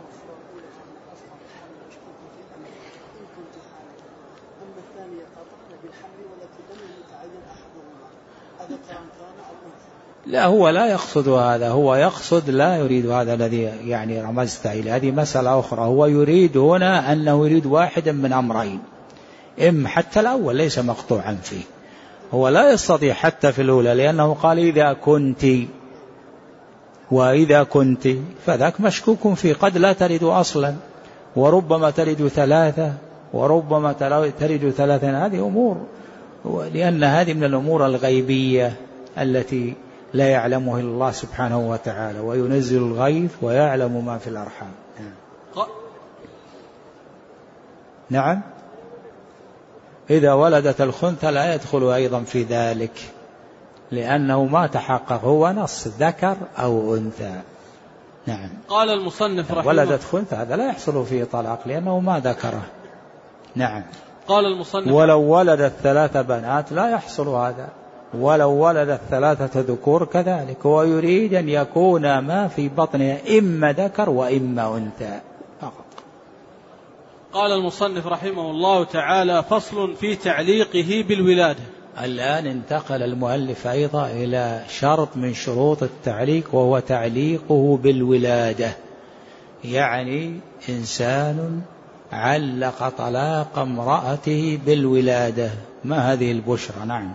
لا، هو لا يقصد هذا، هو يقصد لا يريد هذا الذي يعني رمزت إليه. هذه مسألة أخرى. هو يريد هنا أنه يريد واحدا من أمرين، حتى الأول ليس مقطوعا فيه. هو لا يستطيع حتى في الأولى، لأنه قال إذا كنت، وإذا كنت فذاك مشكوك فيه، قد لا ترد أصلا، وربما ترد ثلاثة، وربما ترد ثلاثة. هذه أمور، لأن هذه من الأمور الغيبية التي لا يعلمه إلا الله سبحانه وتعالى، وينزل الغيث ويعلم ما في الأرحام. نعم. إذا ولدت الخنثى لا يدخل أيضا في ذلك، لأنه ما تحقق، هو نص ذكر أو أنثى. نعم. قال المصنف رحمه ولدت خنثى هذا لا يحصل فيه طلاق لأنه ما ذكره. نعم. قال المصنف ولو ولدت 3 بنات لا يحصل هذا، ولو ولدت 3 ذكور كذلك. هو يريد أن يكون ما في بطنها إما ذكر وإما أنثى فقط. قال المصنف رحمه الله تعالى: فصل في تعليقه بالولادة. الآن انتقل المؤلف أيضا إلى شرط من شروط التعليق، وهو تعليقه بالولادة. يعني إنسان علق طلاق امرأته بالولادة، ما هذه البشرى؟ نعم.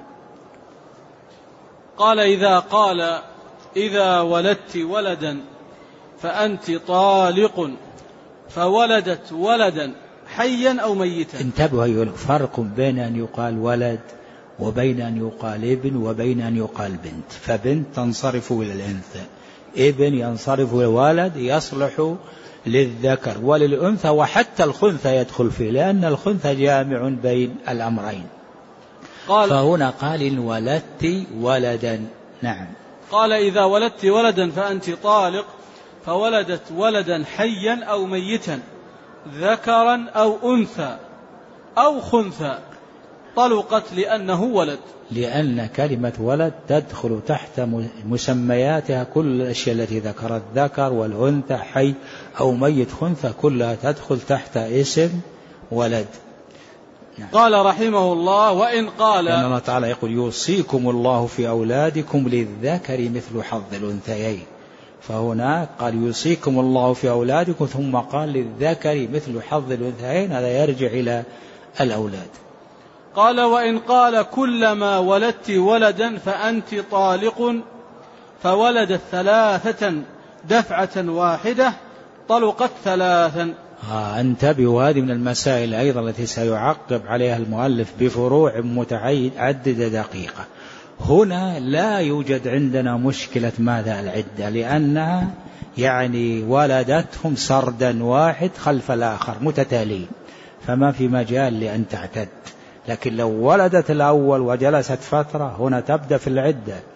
قال: إذا ولدت ولدا فأنت طالق، فولدت ولدا حيا أو ميتا. انتبهوا، فرق بين أن يقال ولد وبين أن يقال ابن وبين أن يقال بنت. فبنت تنصرف إلى الأنثى، ابن ينصرف إلى الولد، يصلح للذكر وللأنثى، وحتى الخنثى يدخل فيه، لأن الخنثى جامع بين الأمرين. فهنا قال إن ولدت ولدا. نعم. قال: إذا ولدت ولدا فأنت طالق، فولدت ولدا حيا أو ميتا، ذكرا أو أنثى أو خنثى، طلقت لأنه ولد. لأن كلمة ولد تدخل تحت مسمياتها كل الأشياء التي ذكرت، ذكر والأنثى، حي أو ميت، خنثى، كلها تدخل تحت اسم ولد. نعم. قال رحمه الله: وإن قال، لأن الله تعالى يقول: يوصيكم الله في أولادكم للذكر مثل حظ الأنثيين. فهنا قال يوصيكم الله في أولادكم، ثم قال للذكر مثل حظ الأنثيين، هذا يرجع إلى الأولاد. قال: وإن قال كلما ولدت ولدا فأنت طالق، فولدت 3 دفعة واحدة، طلقت 3. انتبهوا، هذه من المسائل أيضا التي سيعقب عليها المؤلف بفروع متعددة دقيقة. هنا لا يوجد عندنا مشكلة ماذا العدة، لأنها يعني ولدتهم سردا واحد خلف الآخر متتالين، فما في مجال لأن تعتد. لكن لو ولدت الأول وجلست فترة، هنا تبدأ في العدة،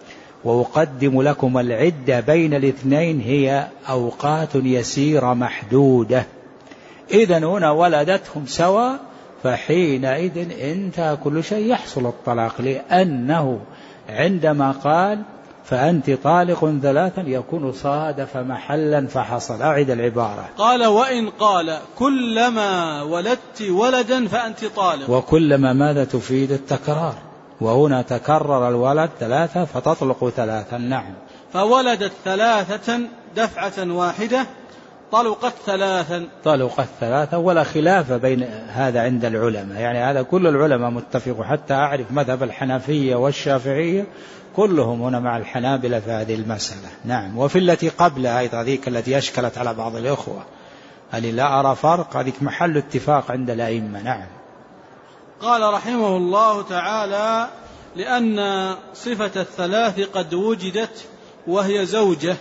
وأقدم لكم العدة بين الاثنين هي أوقات يسيرة محدودة. إذن هنا ولدتهم سوا، فحينئذ انتهى كل شيء، يحصل الطلاق، لأنه عندما قال فأنت طالق ثلاثا يكون صادف محلا فحصل. أعد العبارة. قال وإن قال كلما ولدت ولدا فأنت طالق. وكلما ماذا تفيد التكرار، وهنا تكرر الولد ثلاثة فتطلق ثلاثا. نعم. فولدت ثلاثة دفعة واحدة طلقت ثلاثا. طلقت ثلاثة، ولا خلاف بين هذا عند العلماء، يعني هذا كل العلماء متفقوا، حتى أعرف مذهب الحنفية والشافعية كلهم هنا مع الحنابلة في هذه المسألة. نعم. وفي التي قبلها أيضا، ذيك التي أشكلت على بعض الإخوة، هذه لا أرى فرق، هذه محل اتفاق عند الأئمة. نعم. قال رحمه الله تعالى لأن صفة الثلاث قد وجدت وهي زوجة،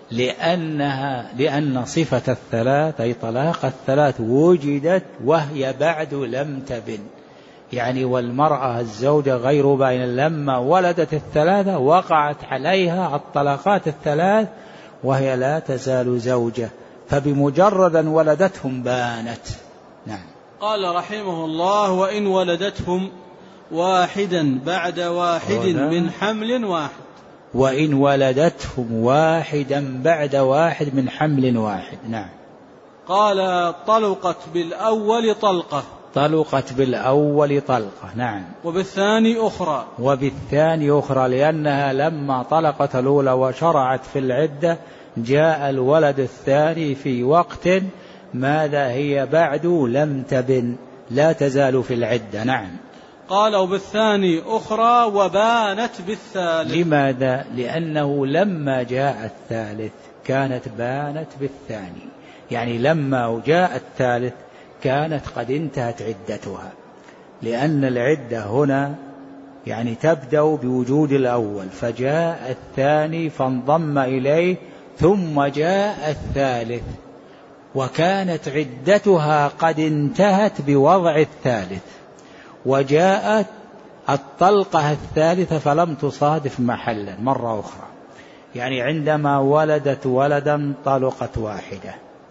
لأن صفة الثلاث أي طلاق الثلاث وجدت وهي بعد لم تبن، يعني والمرأة الزوجة غير باين لما ولدت الثلاثة وقعت عليها الطلاقات الثلاث وهي لا تزال زوجة، فبمجرد أن ولدتهم بانت. نعم. قال رحمه الله وإن ولدتهم واحدا بعد واحد من حمل واحد. وإن ولدتهم واحدا بعد واحد من حمل واحد. نعم. قال طلقت بالأول طلقة. طلقت بالأول طلقة. نعم. وبالثاني أخرى. وبالثاني أخرى، لأنها لما طلقت الأولى وشرعت في العدة جاء الولد الثاني في وقت ماذا هي بعد لم تبن، لا تزال في العدة. نعم. قال وبالثاني أخرى وبانت بالثالث. لماذا؟ لأنه لما جاء الثالث كانت بانت بالثاني، يعني لما جاء الثالث كانت قد انتهت عدتها، لأن العدة هنا يعني تبدأ بوجود الأول، فجاء الثاني فانضم إليه ثم جاء الثالث، وكانت عدتها قد انتهت بوضع الثالث، وجاءت الطلقة الثالثة فلم تصادف محلا مرة أخرى، يعني عندما ولدت ولدا طلقت واحدة،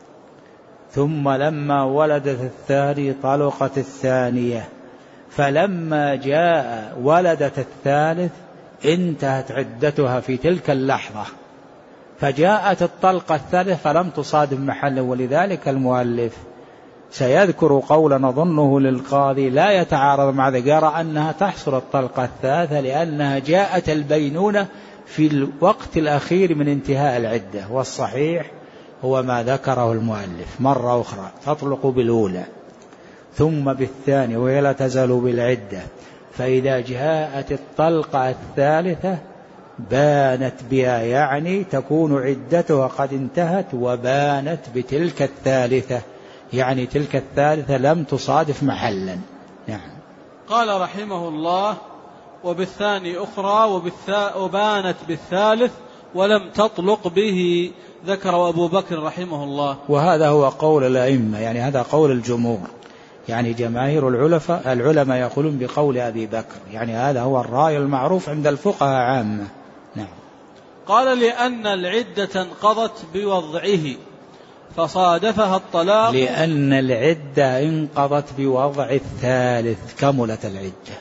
ثم لما ولدت الثاني طلقت الثانية، فلما جاء ولدت الثالث انتهت عدتها في تلك اللحظة، فجاءت الطلقة الثالثة فلم تصادف محلا. ولذلك المؤلف سيذكر قولا نظنه للقاضي لا يتعارض مع ذلك، يرى أنها تحصل الطلقة الثالثة لأنها جاءت البينونة في الوقت الأخير من انتهاء العدة، والصحيح هو ما ذكره المؤلف مرة أخرى، تطلق بالأولى ثم بالثانية وهي لا تزال بالعدة، فإذا جاءت الطلقة الثالثة بانت بها، يعني تكون عدتها قد انتهت وبانت بتلك الثالثة، يعني تلك الثالثة لم تصادف محلا. نعم. قال رحمه الله وبالثاني أخرى وبانت بالثالث ولم تطلق به، ذكر أبو بكر رحمه الله. وهذا هو قول الأئمة، يعني هذا قول الجمهور، يعني جماهير العلماء يقولون بقول أبي بكر، يعني هذا هو الرأي المعروف عند الفقهاء عامة. نعم. قال لأن العدة انقضت بوضعه فصادفها الطلاق. لأن العدة انقضت بوضع الثالث، كملت العدة،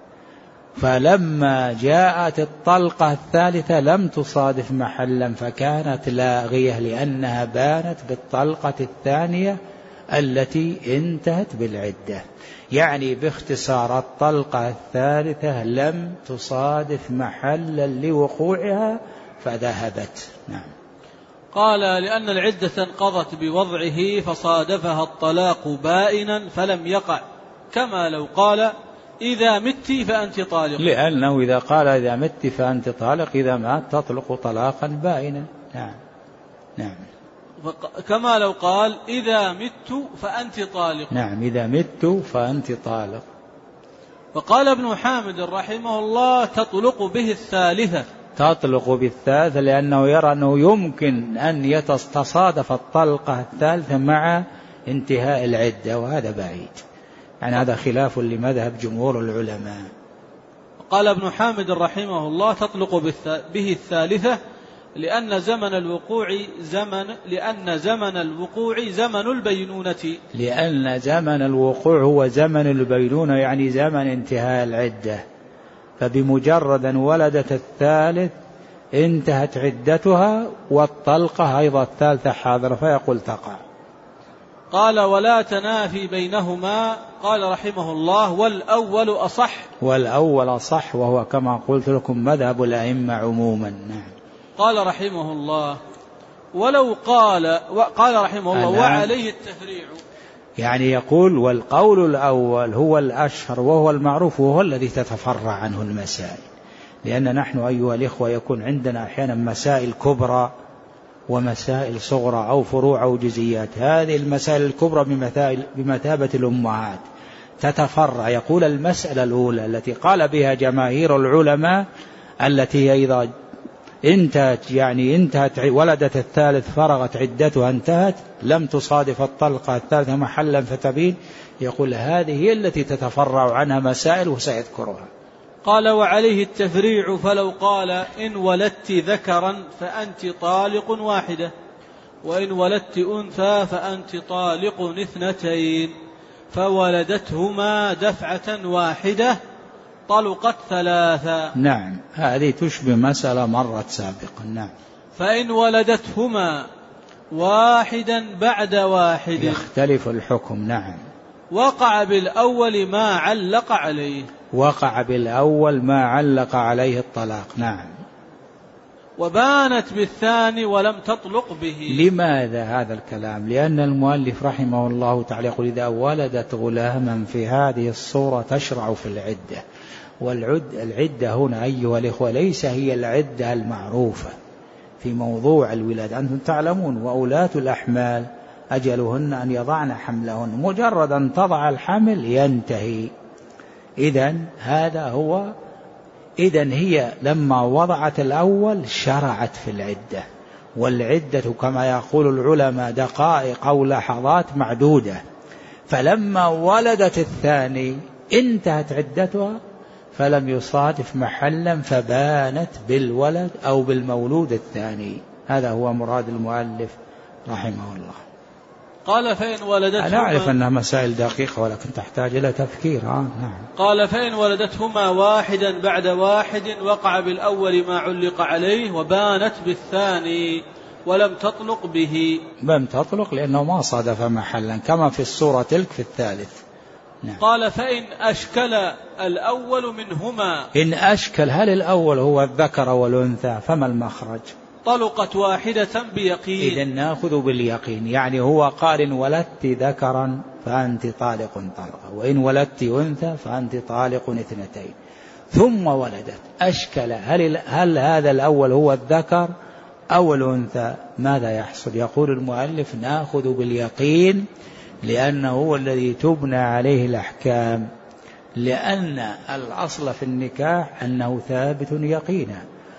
فلما جاءت الطلقة الثالثة لم تصادف محلا فكانت لاغية، لأنها بانت بالطلقة الثانية التي انتهت بالعدة، يعني باختصار الطلقة الثالثة لم تصادف محلا لوقوعها فذهبت. نعم. قال لأن العدة انقضت بوضعه فصادفها الطلاق بائنا فلم يقع، كما لو قال إذا مت فأنت طالق، لأنه إذا قال إذا مت فأنت طالق إذا مات تطلق طلاقا بائنا. نعم. نعم. كما لو قال إذا مت فأنت طالق. نعم، إذا مت فأنت طالق. وقال ابن حامد رحمه الله تطلق به الثالثة. تطلق بالثالثة لأنه يرى أنه يمكن أن تصادف الطلقة الثالثة مع انتهاء العدة، وهذا بعيد، يعني هذا خلاف لمذهب جمهور العلماء. قال ابن حامد رحمه الله تطلق به الثالثة لأن زمن الوقوع زمن البينونة. لأن زمن الوقوع هو زمن البينونة، يعني زمن انتهاء العدة، فبمجرد أن ولدت الثالث انتهت عدتها، والطلقة أيضا الثالثة حاضرة فيقول تقع. قال ولا تنافي بينهما. قال رحمه الله والأول أصح. والأول أصح، وهو كما قلت لكم مذهب الأئمة عموما. نعم. قال رحمه الله ولو قال رحمه الله وعليه التفريع، يعني يقول والقول الأول هو الأشهر وهو المعروف وهو الذي تتفرع عنه المسائل، لأن نحن أيها الإخوة يكون عندنا أحيانا مسائل كبرى ومسائل صغرى أو فروع أو جزئيات. هذه المسائل الكبرى بمثابة الأمهات تتفرع. يقول المسألة الأولى التي قال بها جماهير العلماء التي إذا انتهت، يعني انتهت ولدت الثالث فرغت عدتها انتهت، لم تصادف الطلقة الثالثة محلا فتبين، يقول هذه هي التي تتفرع عنها مسائل وسيذكرها. قال وعليه التفريع فلو قال إن ولدت ذكرا فأنت طالق واحدة، وإن ولدت أنثى فأنت طالق اثنتين، فولدتهما دفعة واحدة طلقت ثلاثة. نعم، هذه تشبه مسألة مرت سابقا. نعم. فإن ولدتهما واحدا بعد واحد يختلف الحكم. نعم. وقع بالأول ما علق عليه. وقع بالأول ما علق عليه الطلاق. نعم. وبانت بالثاني ولم تطلق به. لماذا هذا الكلام؟ لأن المؤلف رحمه الله تعالى يقول إذا ولدت غلاما في هذه الصورة تشرع في العدة، والعدة هنا أيها الإخوة ليس هي العدة المعروفة في موضوع الولادة. أنتم تعلمون وأولاة الأحمال أجلهن أن يضعن حملهن، مجرد أن تضع الحمل ينتهي. إذن هذا هو. إذن هي لما وضعت الأول شرعت في العدة، والعدة كما يقول العلماء دقائق أو لحظات معدودة، فلما ولدت الثاني انتهت عدتها فلم يصادف محلا فبانت بالولد أو بالمولود الثاني. هذا هو مراد المؤلف رحمه الله. قال فإن ولدتهما، أنا أعرف أنها مسائل دقيقة ولكن تحتاج إلى تفكير. نعم. قال فإن ولدتهما واحدا بعد واحد وقع بالأول ما علق عليه، وبانت بالثاني ولم تطلق به. لم تطلق لأنه ما صادف محلا كما في الصورة تلك في الثالث. نعم. قال فإن أشكل الأول منهما. إن أشكل هل الأول هو الذكر والأنثى فما المخرج؟ طلقت واحدة بيقين. إذن نأخذ باليقين، يعني هو قال إن ولدت ذكرا فأنت طالق طلقة، وإن ولدت أنثى فأنت طالق اثنتين، ثم ولدت أشكل هل هذا الأول هو الذكر أو الأنثى؟ ماذا يحصل؟ يقول المؤلف نأخذ باليقين لأنه هو الذي تبنى عليه الأحكام، لأن الأصل في النكاح أنه ثابت يقينا،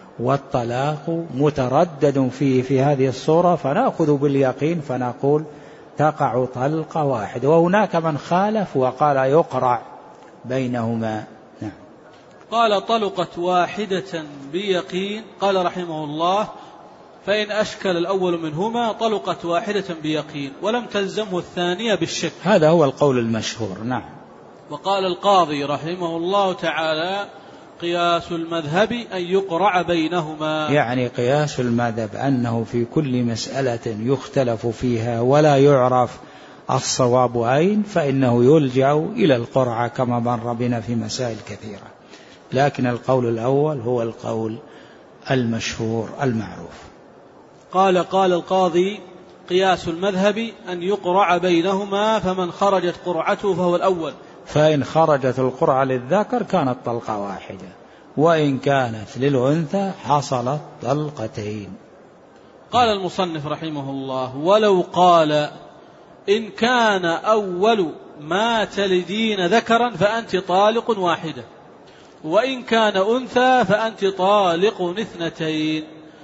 والطلاق متردد فيه في هذه الصورة، فنأخذ باليقين فنقول تقع طلقة واحدة. وهناك من خالف وقال يقرع بينهما. نعم. قال طلقت واحدة بيقين. قال رحمه الله فإن أشكل الأول منهما طلقت واحدة بيقين ولم تلزمه الثانية بالشك. هذا هو القول المشهور. نعم. وقال القاضي رحمه الله تعالى قياس المذهب أن يقرع بينهما، يعني قياس المذهب أنه في كل مسألة يختلف فيها ولا يعرف الصواب أين فإنه يلجأ إلى القرعة كما مر بنا في مسائل كثيرة، لكن القول الأول هو القول المشهور المعروف. قال القاضي قياس المذهب أن يقرع بينهما، فمن خرجت قرعته فهو الأول، فإن خرجت القرعة للذكر كانت طلقة واحدة، وإن كانت للأنثى حصلت طلقتين. قال المصنف رحمه الله ولو قال إن كان أول ما تلدين ذكرا فأنت طالق واحدة، وإن كان أنثى فأنت طالق اثنتين،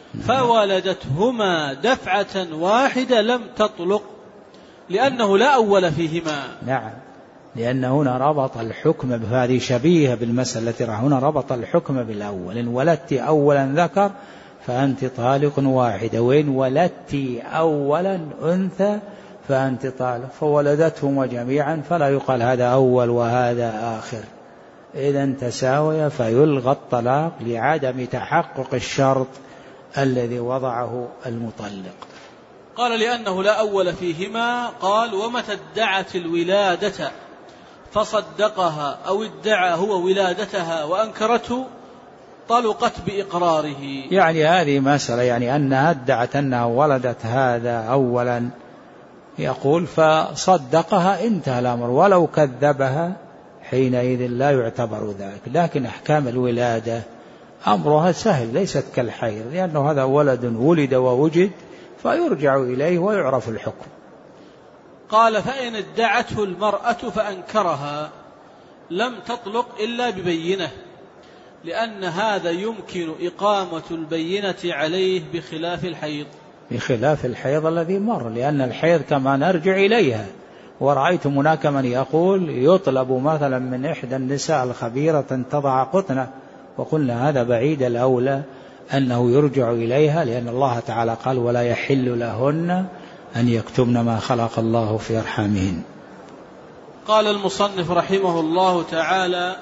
فولدتهما دفعة واحدة لم تطلق لأنه لا أول فيهما. نعم. لأن هنا ربط الحكم بهذه شبيهة بالمسألة التي هنا ربط الحكم بالأول. إن ولدت أولا ذكر فأنت طالق واحدة، وإن ولدت أولا أنثى فأنت طالق، فولدتهما جميعا فلا يقال هذا أول وهذا آخر، إذا تساوي فيلغى الطلاق لعدم تحقق الشرط الذي وضعه المطلق. قال لأنه لا أول فيهما. قال ومتى ادعت الولادة فصدقها أو ادعى هو ولادتها وأنكرته طلقت بإقراره. يعني هذه مسألة، يعني أنها ادعت أنها ولدت هذا أولا، يقول فصدقها انتهى الأمر، ولو كذبها حينئذ لا يعتبر ذلك. لكن أحكام الولادة أمرها سهل، ليست كالحيض، لأنه هذا ولد ولد ووجد فيرجع إليه ويعرف الحكم. قال فإن ادعته المرأة فأنكرها لم تطلق إلا ببينة، لأن هذا يمكن إقامة البينة عليه بخلاف الحيض. بخلاف الحيض الذي مر، لأن الحيض كما نرجع إليها. ورأيت هناك من يقول يطلب مثلا من إحدى النساء الخبيرة أن تضع قطنة، وقلنا هذا بعيد الأولى أنه يرجع إليها، لأن الله تعالى قال ولا يحل لهن أن يكتمن ما خلق الله في أرحامهن. قال المصنف رحمه الله تعالى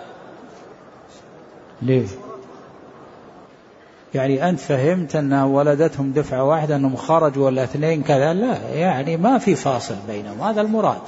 ليه؟ يعني أنت فهمت أنها ولدتهم دفعة واحدة أنهم خرجوا ولا اثنين كذا؟ لا، يعني ما في فاصل بينهم، هذا المراد.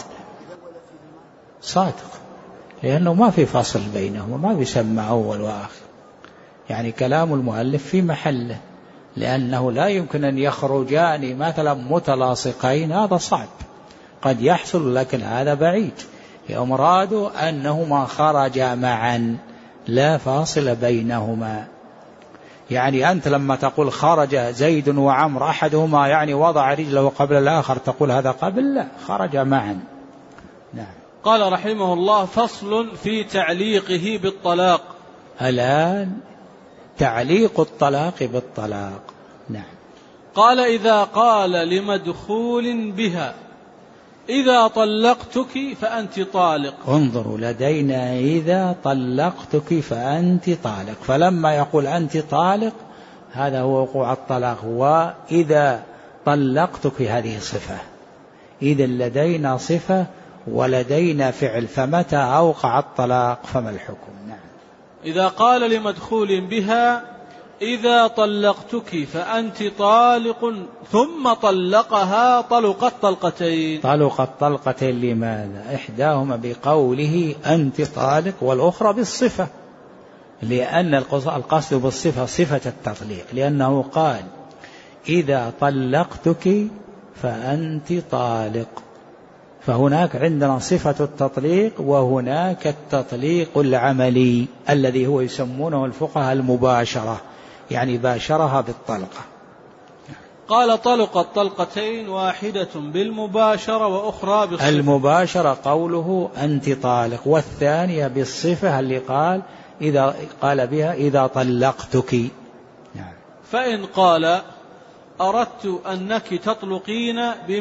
صادق، لأنه ما في فاصل بينهم وما بيسمى أول وآخر. يعني كلام المؤلف في محله، لأنه لا يمكن أن يخرجان مثلا متلاصقين، هذا صعب، قد يحصل لكن هذا بعيد. مرادوا أنهما خرجا معا لا فاصل بينهما. يعني أنت لما تقول خرج زيد وعمر أحدهما يعني وضع رجله قبل الآخر تقول هذا قبل؟ لا، خرج معا. نعم. قال رحمه الله فصل في تعليقه بالطلاق. الآن تعليق الطلاق بالطلاق. نعم. قال إذا قال لمدخول بها إذا طلقتك فأنت طالق. انظروا لدينا إذا طلقتك فأنت طالق، فلما يقول أنت طالق هذا هو وقوع الطلاق. وإذا طلقتك هذه صفة، إذا لدينا صفة ولدينا فعل، فمتى أوقع الطلاق فما الحكم؟ نعم. إذا قال لمدخول بها إذا طلقتك فأنت طالق ثم طلقها طلقت طلقتين. طلقت طلقتين لماذا؟ إحداهما بقوله أنت طالق، والأخرى بالصفة، لأن القصد بالصفة صفة التطليق، لأنه قال إذا طلقتك فأنت طالق، فهناك عندنا صفة التطليق وهناك التطليق العملي الذي هو يسمونه الفقهاء المباشرة، يعني باشرها بالطلقة. قال طلقت طلقتين واحدة بالمباشرة وأخرى بالصفة. المباشرة قوله أنت طالق، والثانية بالصفة اللي قال بها إذا طلقتك. نعم. فإن قال أردت أنك تطلقين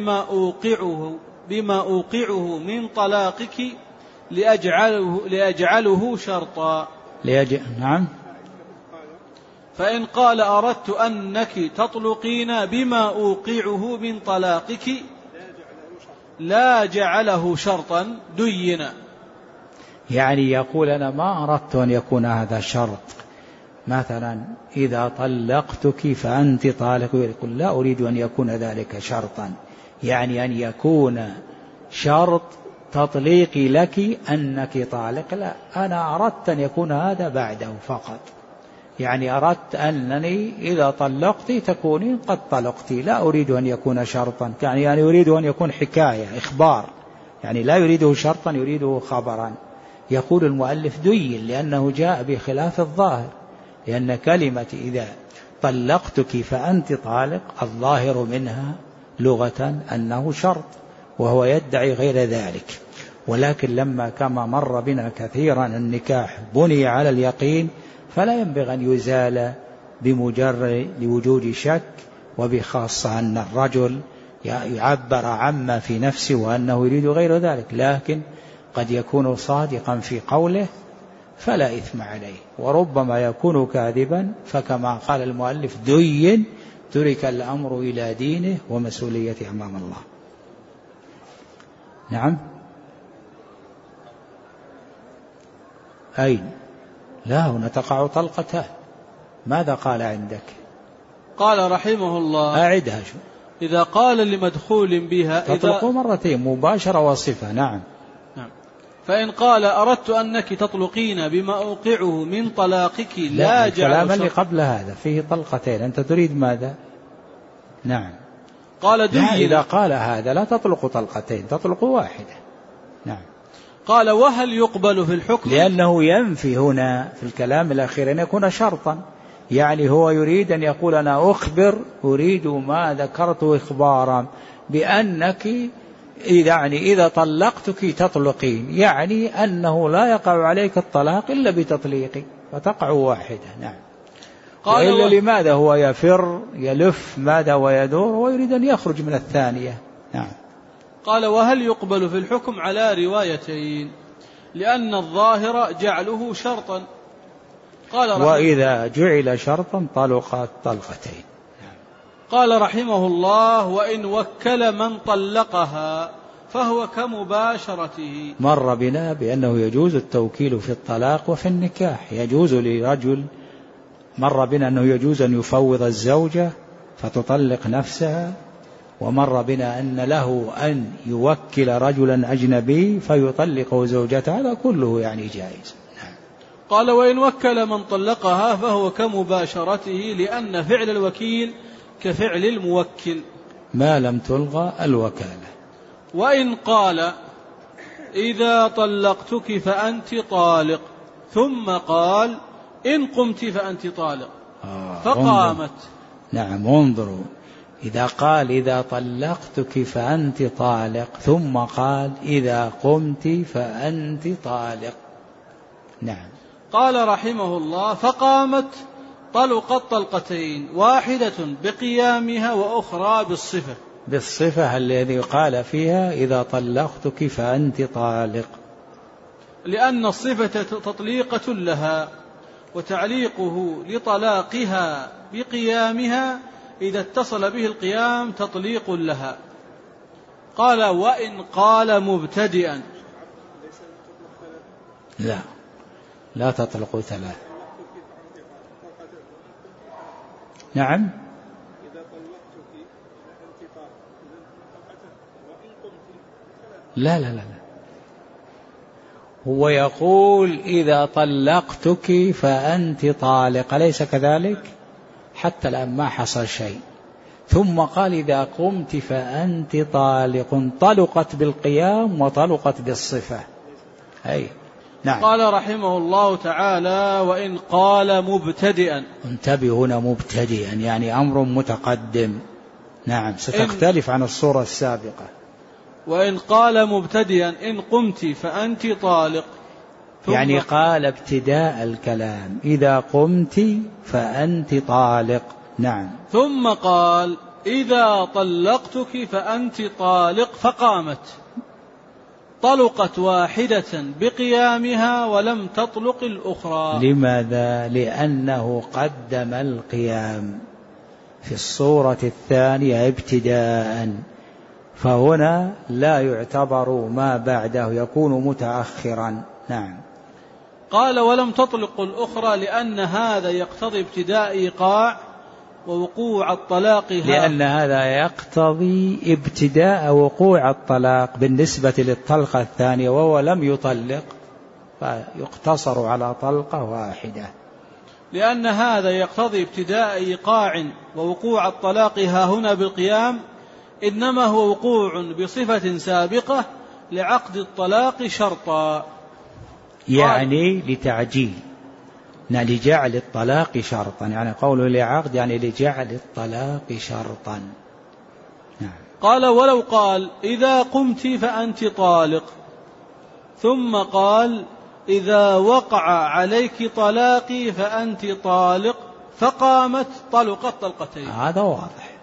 بما أوقعه من طلاقك لأجعله شرطا. نعم. فإن قال أردت أنك تطلقين بما أوقعه من طلاقك لا جعله شرطا دينا. يعني يقول أنا ما أردت أن يكون هذا شرط، مثلا إذا طلقتك فأنت طالق، يقول لا أريد أن يكون ذلك شرطا، يعني أن يكون شرط تطليقي لك أنك طالق، لا، أنا أردت أن يكون هذا بعده فقط، يعني أردت أنني إذا طلقت تكونين قد طلقتي، لا أريد أن يكون شرطا، يعني يريد أن يكون حكاية إخبار، يعني لا يريده شرطا يريده خبرا. يقول المؤلف دين، لأنه جاء بخلاف الظاهر، لأن كلمة إذا طلقتك فأنت طالق الظاهر منها لغة أنه شرط، وهو يدعي غير ذلك. ولكن لما كما مر بنا كثيرا النكاح بني على اليقين، فلا ينبغي أن يزال بمجرد لوجود شك، وبخاصة أن الرجل يعبر عما في نفسه وأنه يريد غير ذلك. لكن قد يكون صادقا في قوله فلا إثم عليه، وربما يكون كاذبا، فكما قال المؤلف دين ترك الأمر إلى دينه ومسؤوليته أمام الله. نعم. أين؟ لا، هنا تقع طلقتان. ماذا قال عندك؟ قال رحمه الله أعدها شو. إذا قال لمدخول بها تطلق مرتين، مباشرة وصفة. نعم. فإن قال أردت أنك تطلقين بما أوقعه من طلاقك لا جعل الكلام اللي قبل هذا فيه طلقتين، أنت تريد ماذا؟ نعم. قال إذا قال هذا لا تطلق طلقتين، تطلق واحدة. نعم. قال وهل يقبل في الحكم؟ لأنه ينفي هنا في الكلام الأخير أن يكون شرطا، يعني هو يريد أن يقول أنا أخبر، أريد ما ذكرت إخبارا بأنك يعني إذا طلقتك تطلقين، يعني أنه لا يقع عليك الطلاق إلا بتطليقي، فتقع واحدة. نعم. وإلا لماذا هو يفر يلف ماذا ويدور ويريد أن يخرج من الثانية. نعم. قال وهل يقبل في الحكم على روايتين، لأن الظاهر جعله شرطا. قال وإذا جعل شرطا طلقت طلقتين. قال رحمه الله وإن وكل من طلقها فهو كمباشرته. مر بنا بأنه يجوز التوكيل في الطلاق وفي النكاح، يجوز لرجل، مر بنا أنه يجوز أن يفوض الزوجة فتطلق نفسها، ومر بنا أن له أن يوكل رجلا أجنبي فيطلق زوجته، هذا كله يعني جائز. قال وإن وكل من طلقها فهو كمباشرته، لأن فعل الوكيل كفعل الموكل ما لم تلغى الوكالة. وإن قال إذا طلقتك فأنت طالق، ثم قال إن قمت فأنت طالق، فقامت. نعم. انظروا، إذا قال إذا طلقتك فأنت طالق، ثم قال إذا قمت فأنت طالق. نعم. قال رحمه الله فقامت طلقت طلقتين، واحدة بقيامها وأخرى بالصفة. بالصفة الذي قال فيها إذا طلقتك فأنت طالق، لأن الصفة تطليقة لها، وتعليقه لطلاقها بقيامها إذا اتصل به القيام تطليق لها. قال وإن قال مبتدئا لا تطلق ثلاث. نعم. لا هو يقول إذا طلقتك فأنت طالق، أليس كذلك؟ حتى الآن ما حصل شيء. ثم قال إذا قمت فأنت طالق، طلقت بالقيام وطلقت بالصفة. أي نعم. قال رحمه الله تعالى وإن قال مبتدئا. انتبه هنا، مبتدئا يعني أمر متقدم. نعم. ستختلف عن الصورة السابقة. وإن قال مبتدئا إن قمت فأنت طالق، يعني قال ابتداء الكلام إذا قمت فأنت طالق. نعم. ثم قال إذا طلقتك فأنت طالق، فقامت، طلقت واحدة بقيامها ولم تطلق الأخرى. لماذا؟ لأنه قدم القيام في الصورة الثانية ابتداء، فهنا لا يعتبر ما بعده، يكون متأخرا. نعم. قال ولم تطلق الأخرى لأن هذا يقتضي ابتداء إيقاع ووقوع الطلاق، لأن هذا يقتضي ابتداء وقوع الطلاق بالنسبة للطلقة الثانية، وهو لم يطلق فيقتصر على طلقة واحدة. لأن هذا يقتضي ابتداء إيقاع ووقوع الطلاق ها هنا بالقيام، إنما هو وقوع بصفة سابقة لعقد الطلاق شرطا، يعني لتعجيل، لجعل الطلاق شرطا، يعني قوله لعقد يعني لجعل الطلاق شرطا. نعم. قال ولو قال إذا قمت فأنت طالق، ثم قال إذا وقع عليك طلاقي فأنت طالق، فقامت طلقت طلقتين، هذا واضح.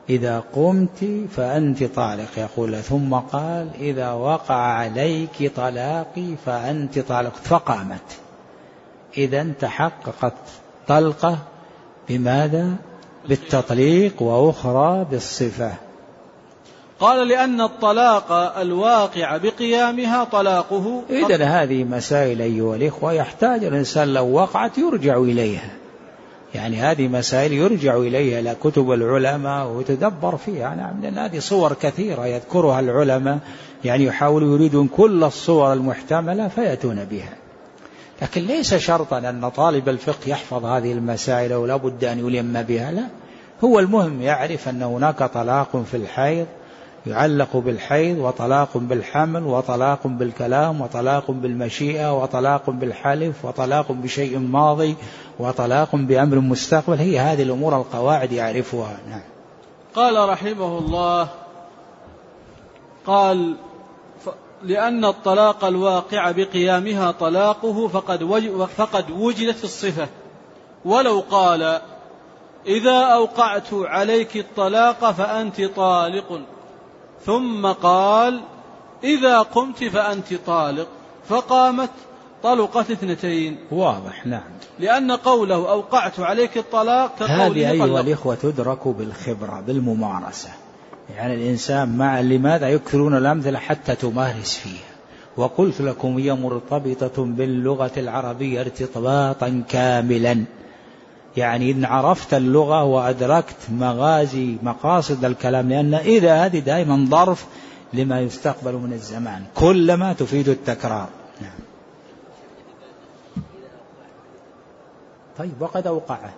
إذا قمت فأنت طالق، يقول ثم قال إذا وقع عليك طلاقي فأنت طالق، فقامت. إذن تحققت طلقة بماذا؟ بالتطليق، وأخرى بالصفة. قال لأن الطلاق الواقع بقيامها طلاقه. إذن هذه مسائل أيها الإخوة يحتاج الإنسان لو وقعت يرجع إليها، يعني هذه مسائل يرجع إليها إلى كتب العلماء ويتدبر فيها. نعم، لأن هذه صور كثيرة يذكرها العلماء، يعني يحاولوا يريدون كل الصور المحتملة فيأتون بها. لكن ليس شرطا أن طالب الفقه يحفظ هذه المسائل ولا بد أن يلم بها، لا، هو المهم يعرف أن هناك طلاق في الحيض يعلق بالحيض، وطلاق بالحمل، وطلاق بالكلام، وطلاق بالمشيئة، وطلاق بالحلف، وطلاق بشيء ماضي، وطلاق بأمر مستقبل. هي هذه الأمور القواعد يعرفها. نعم. قال رحمه الله: قال لأن الطلاق الواقع بقيامها طلاقه فقد وجدت الصفة، ولو قال إذا أوقعت عليك الطلاق فأنت طالق، ثم قال إذا قمت فأنت طالق، فقامت، طلقت اثنتين. واضح. نعم. لأن قوله أوقعت عليك الطلاق كقوله هذه أيها الإخوة تدرك بالخبرة بالممارسة، يعني الإنسان مع لماذا يكثرون الأمثلة حتى تمارس فيها. وقلت لكم هي مرتبطة باللغة العربية ارتباطا كاملا، يعني إن عرفت اللغة وأدركت مقاصد الكلام، لأن إذا هذه دائما ظرف لما يستقبل من الزمان، كلما تفيد التكرار. نعم. طيب، وقد أوقعه،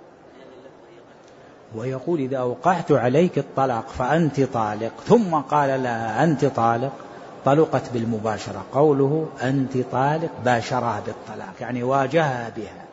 ويقول إذا أوقعت عليك الطلاق فأنت طالق، ثم قال لها أنت طالق، طلقت بالمباشرة. قوله أنت طالق باشرها بالطلاق، يعني واجهها بها.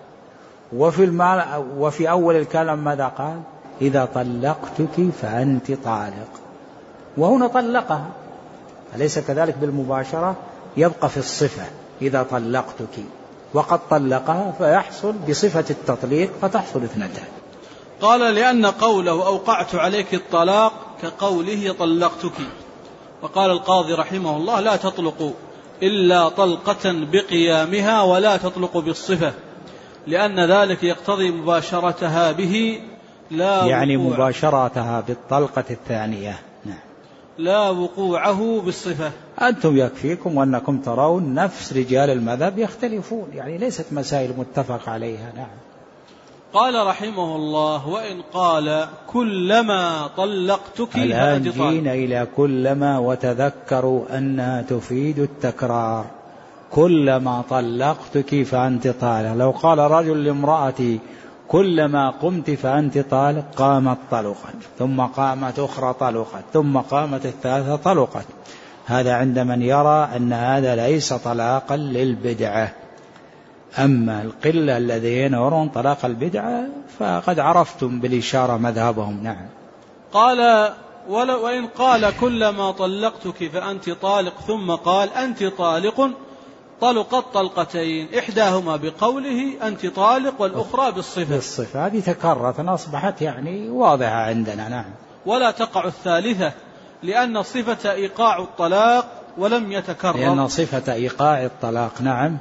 وفي أول الكلام ماذا قال؟ إذا طلقتك فأنت طالق، وهنا طلقها، أليس كذلك؟ بالمباشرة يبقى في الصفة إذا طلقتك، وقد طلقها فيحصل بصفة التطليق فتحصل اثنتان. قال لأن قوله أوقعت عليك الطلاق كقوله طلقتك. وقال القاضي رحمه الله: لا تطلق إلا طلقة بقيامها، ولا تطلق بالصفة، لأن ذلك يقتضي مباشرتها به، لا يعني مباشرتها بالطلقة الثانية. نعم. لا وقوعه بالصفة. أنتم يكفيكم أنكم ترون نفس رجال المذهب يختلفون، يعني ليست مسائل متفق عليها. نعم. قال رحمه الله: وإن قال كلما طلقتك الآن جينا إلى كلما، وتذكروا أنها تفيد التكرار. كلما طلقتك فأنت طالق، لو قال رجل لامرأتي كلما قمت فأنت طالق، قامت طلقت، ثم قامت أخرى طلقت، ثم قامت الثالثة طلقت. هذا عند من يرى أن هذا ليس طلاقا للبدعة. أما القلة الذين يرون طلاق البدعة فقد عرفتم بالإشارة مذهبهم. نعم. قال وإن قال كلما طلقتك فأنت طالق، ثم قال أنت طالق، طلقت طلقتين، إحداهما بقوله أنت طالق، والأخرى بالصفة. هذه تكررت أصبحت يعني واضحة عندنا. نعم. ولا تقع الثالثة، لأن صفة إيقاع الطلاق ولم يتكرر. لأن صفة إيقاع الطلاق. نعم.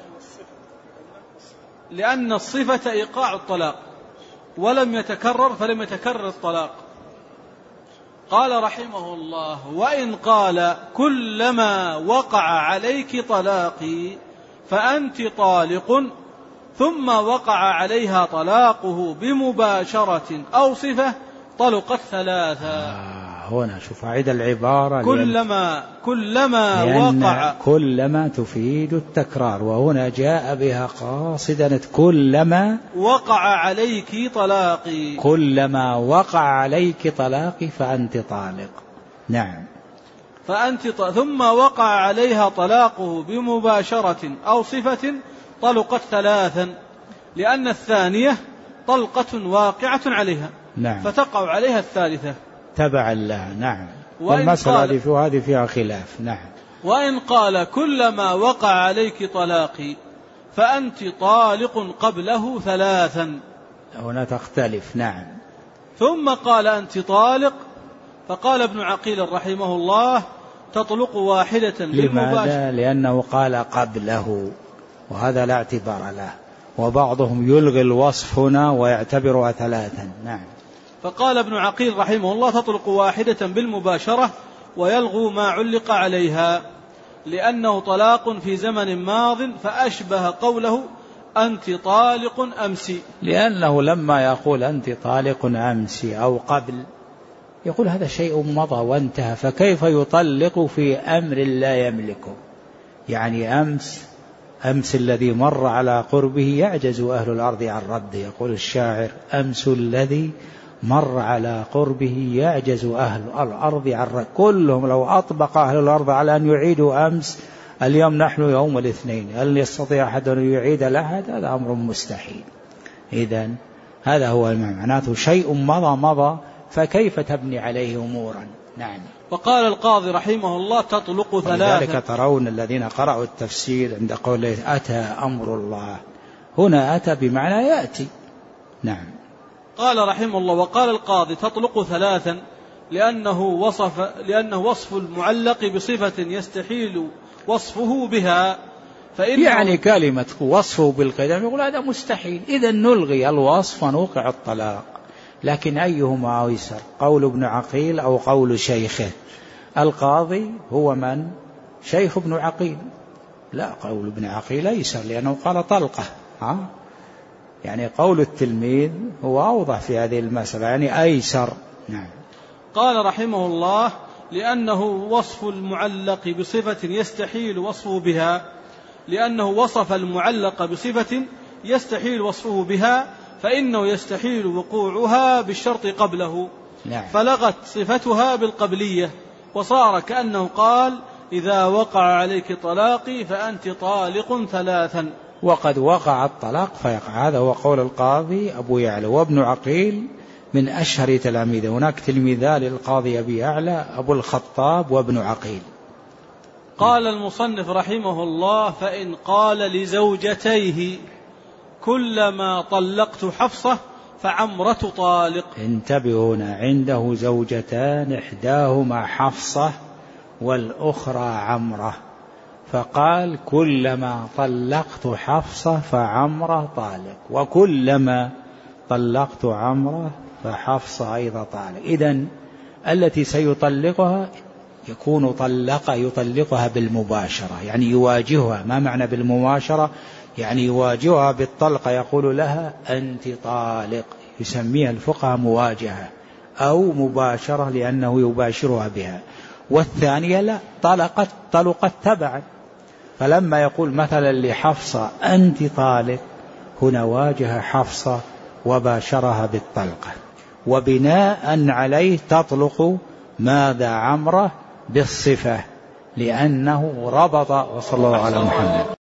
لأن الصفة إيقاع الطلاق ولم يتكرر، فلم يتكرر الطلاق. قال رحمه الله: وإن قال كلما وقع عليك طلاقي فأنت طالق، ثم وقع عليها طلاقه بمباشرة أو صفة، طلقت ثلاثا. هنا شوف عيد العبارة. كلما وقع، كلما تفيد التكرار، وهنا جاء بها قاصدا كلما وقع عليك طلاقي، كلما وقع عليك طلاقي فأنت طالق. نعم. ثم وقع عليها طلاقه بمباشرة أو صفة، طلقت ثلاثا، لأن الثانية طلقة واقعة عليها. نعم. فتقع عليها الثالثة تبعا لها. نعم. والمسألة هذه فيها خلاف. نعم. وإن قال كلما وقع عليك طلاقي فأنت طالق قبله ثلاثا، هنا تختلف. نعم. ثم قال أنت طالق، فقال ابن عقيل رحمه الله تطلق واحدة بالمباشرة. لماذا؟ لأنه قال قبله، وهذا لا اعتبار له، وبعضهم يلغي الوصف هنا ويعتبرها ثلاثا. نعم. فقال ابن عقيل رحمه الله تطلق واحدة بالمباشرة ويلغو ما علق عليها، لأنه طلاق في زمن ماض، فأشبه قوله أنت طالق أمسي، لأنه لما يقول أنت طالق أمسي أو قبل يقول هذا شيء مضى وانتهى، فكيف يطلق في أمر لا يملكه؟ يعني أمس الذي مر على قربه يعجز أهل الأرض عن رده. يقول الشاعر أمس الذي مر على قربه يعجز أهل الأرض عن رده. كلهم لو أطبق أهل الأرض على أن يعيدوا أمس، اليوم نحن يوم الاثنين، هل يستطيع أحد أن يعيد الأحد؟ هذا أمر مستحيل. إذن هذا هو معناته شيء مضى فكيف تبني عليه أمورا. نعم. وقال القاضي رحمه الله تطلق ثلاثة. ولذلك ترون الذين قرأوا التفسير عند قوله أتى أمر الله، هنا أتى بمعنى يأتي. نعم. قال رحمه الله وقال القاضي تطلق ثلاثا لأنه وصف المعلق بصفة يستحيل وصفه بها، يعني كلمة وصفه بالقدم يقول هذا مستحيل، إذا نلغي الوصف ونوقع الطلاق. لكن أيهما أيسر، قول ابن عقيل أو قول شيخه؟ القاضي هو من؟ شيخ ابن عقيل. لا، قول ابن عقيل أيسر لأنه قال طلقة. يعني قول التلميذ هو أوضح في هذه المسألة، يعني أيسر. نعم. قال رحمه الله لأنه وصف المعلق بصفة يستحيل وصفه بها، لأنه وصف المعلق بصفة يستحيل وصفه بها، فإنه يستحيل وقوعها بالشرط قبله. نعم. فلغت صفتها بالقبلية، وصار كأنه قال إذا وقع عليك طلاقي فأنت طالق ثلاثا. وقد وقع الطلاق فيقع. هذا هو قول القاضي أبو يعلى. وابن عقيل من أشهر تلاميذه، هناك تلميذان للقاضي أبي يعلى أبو الخطاب وابن عقيل. قال المصنف رحمه الله فإن قال لزوجتيه كلما طلقت حفصة فعمرة طالق. انتبهوا، عنده زوجتان إحداهما حفصة والأخرى عمرة، فقال كلما طلقت حفصة فعمرة طالق، وكلما طلقت عمرة فحفصة أيضا طالق. إذن التي سيطلقها يكون يطلقها بالمباشرة، يعني يواجهها. ما معنى بالمباشرة؟ يعني يواجهها بالطلقة، يقول لها أنت طالق، يسميها الفقهاء مواجهة أو مباشرة لأنه يباشرها بها. والثانية لا، طلقت تبعا. فلما يقول مثلا لحفصة أنت طالق، هنا واجه حفصة وباشرها بالطلقة، وبناء عليه تطلق ماذا؟ عمرة بالصفة، لأنه ربط. وصلى الله على محمد.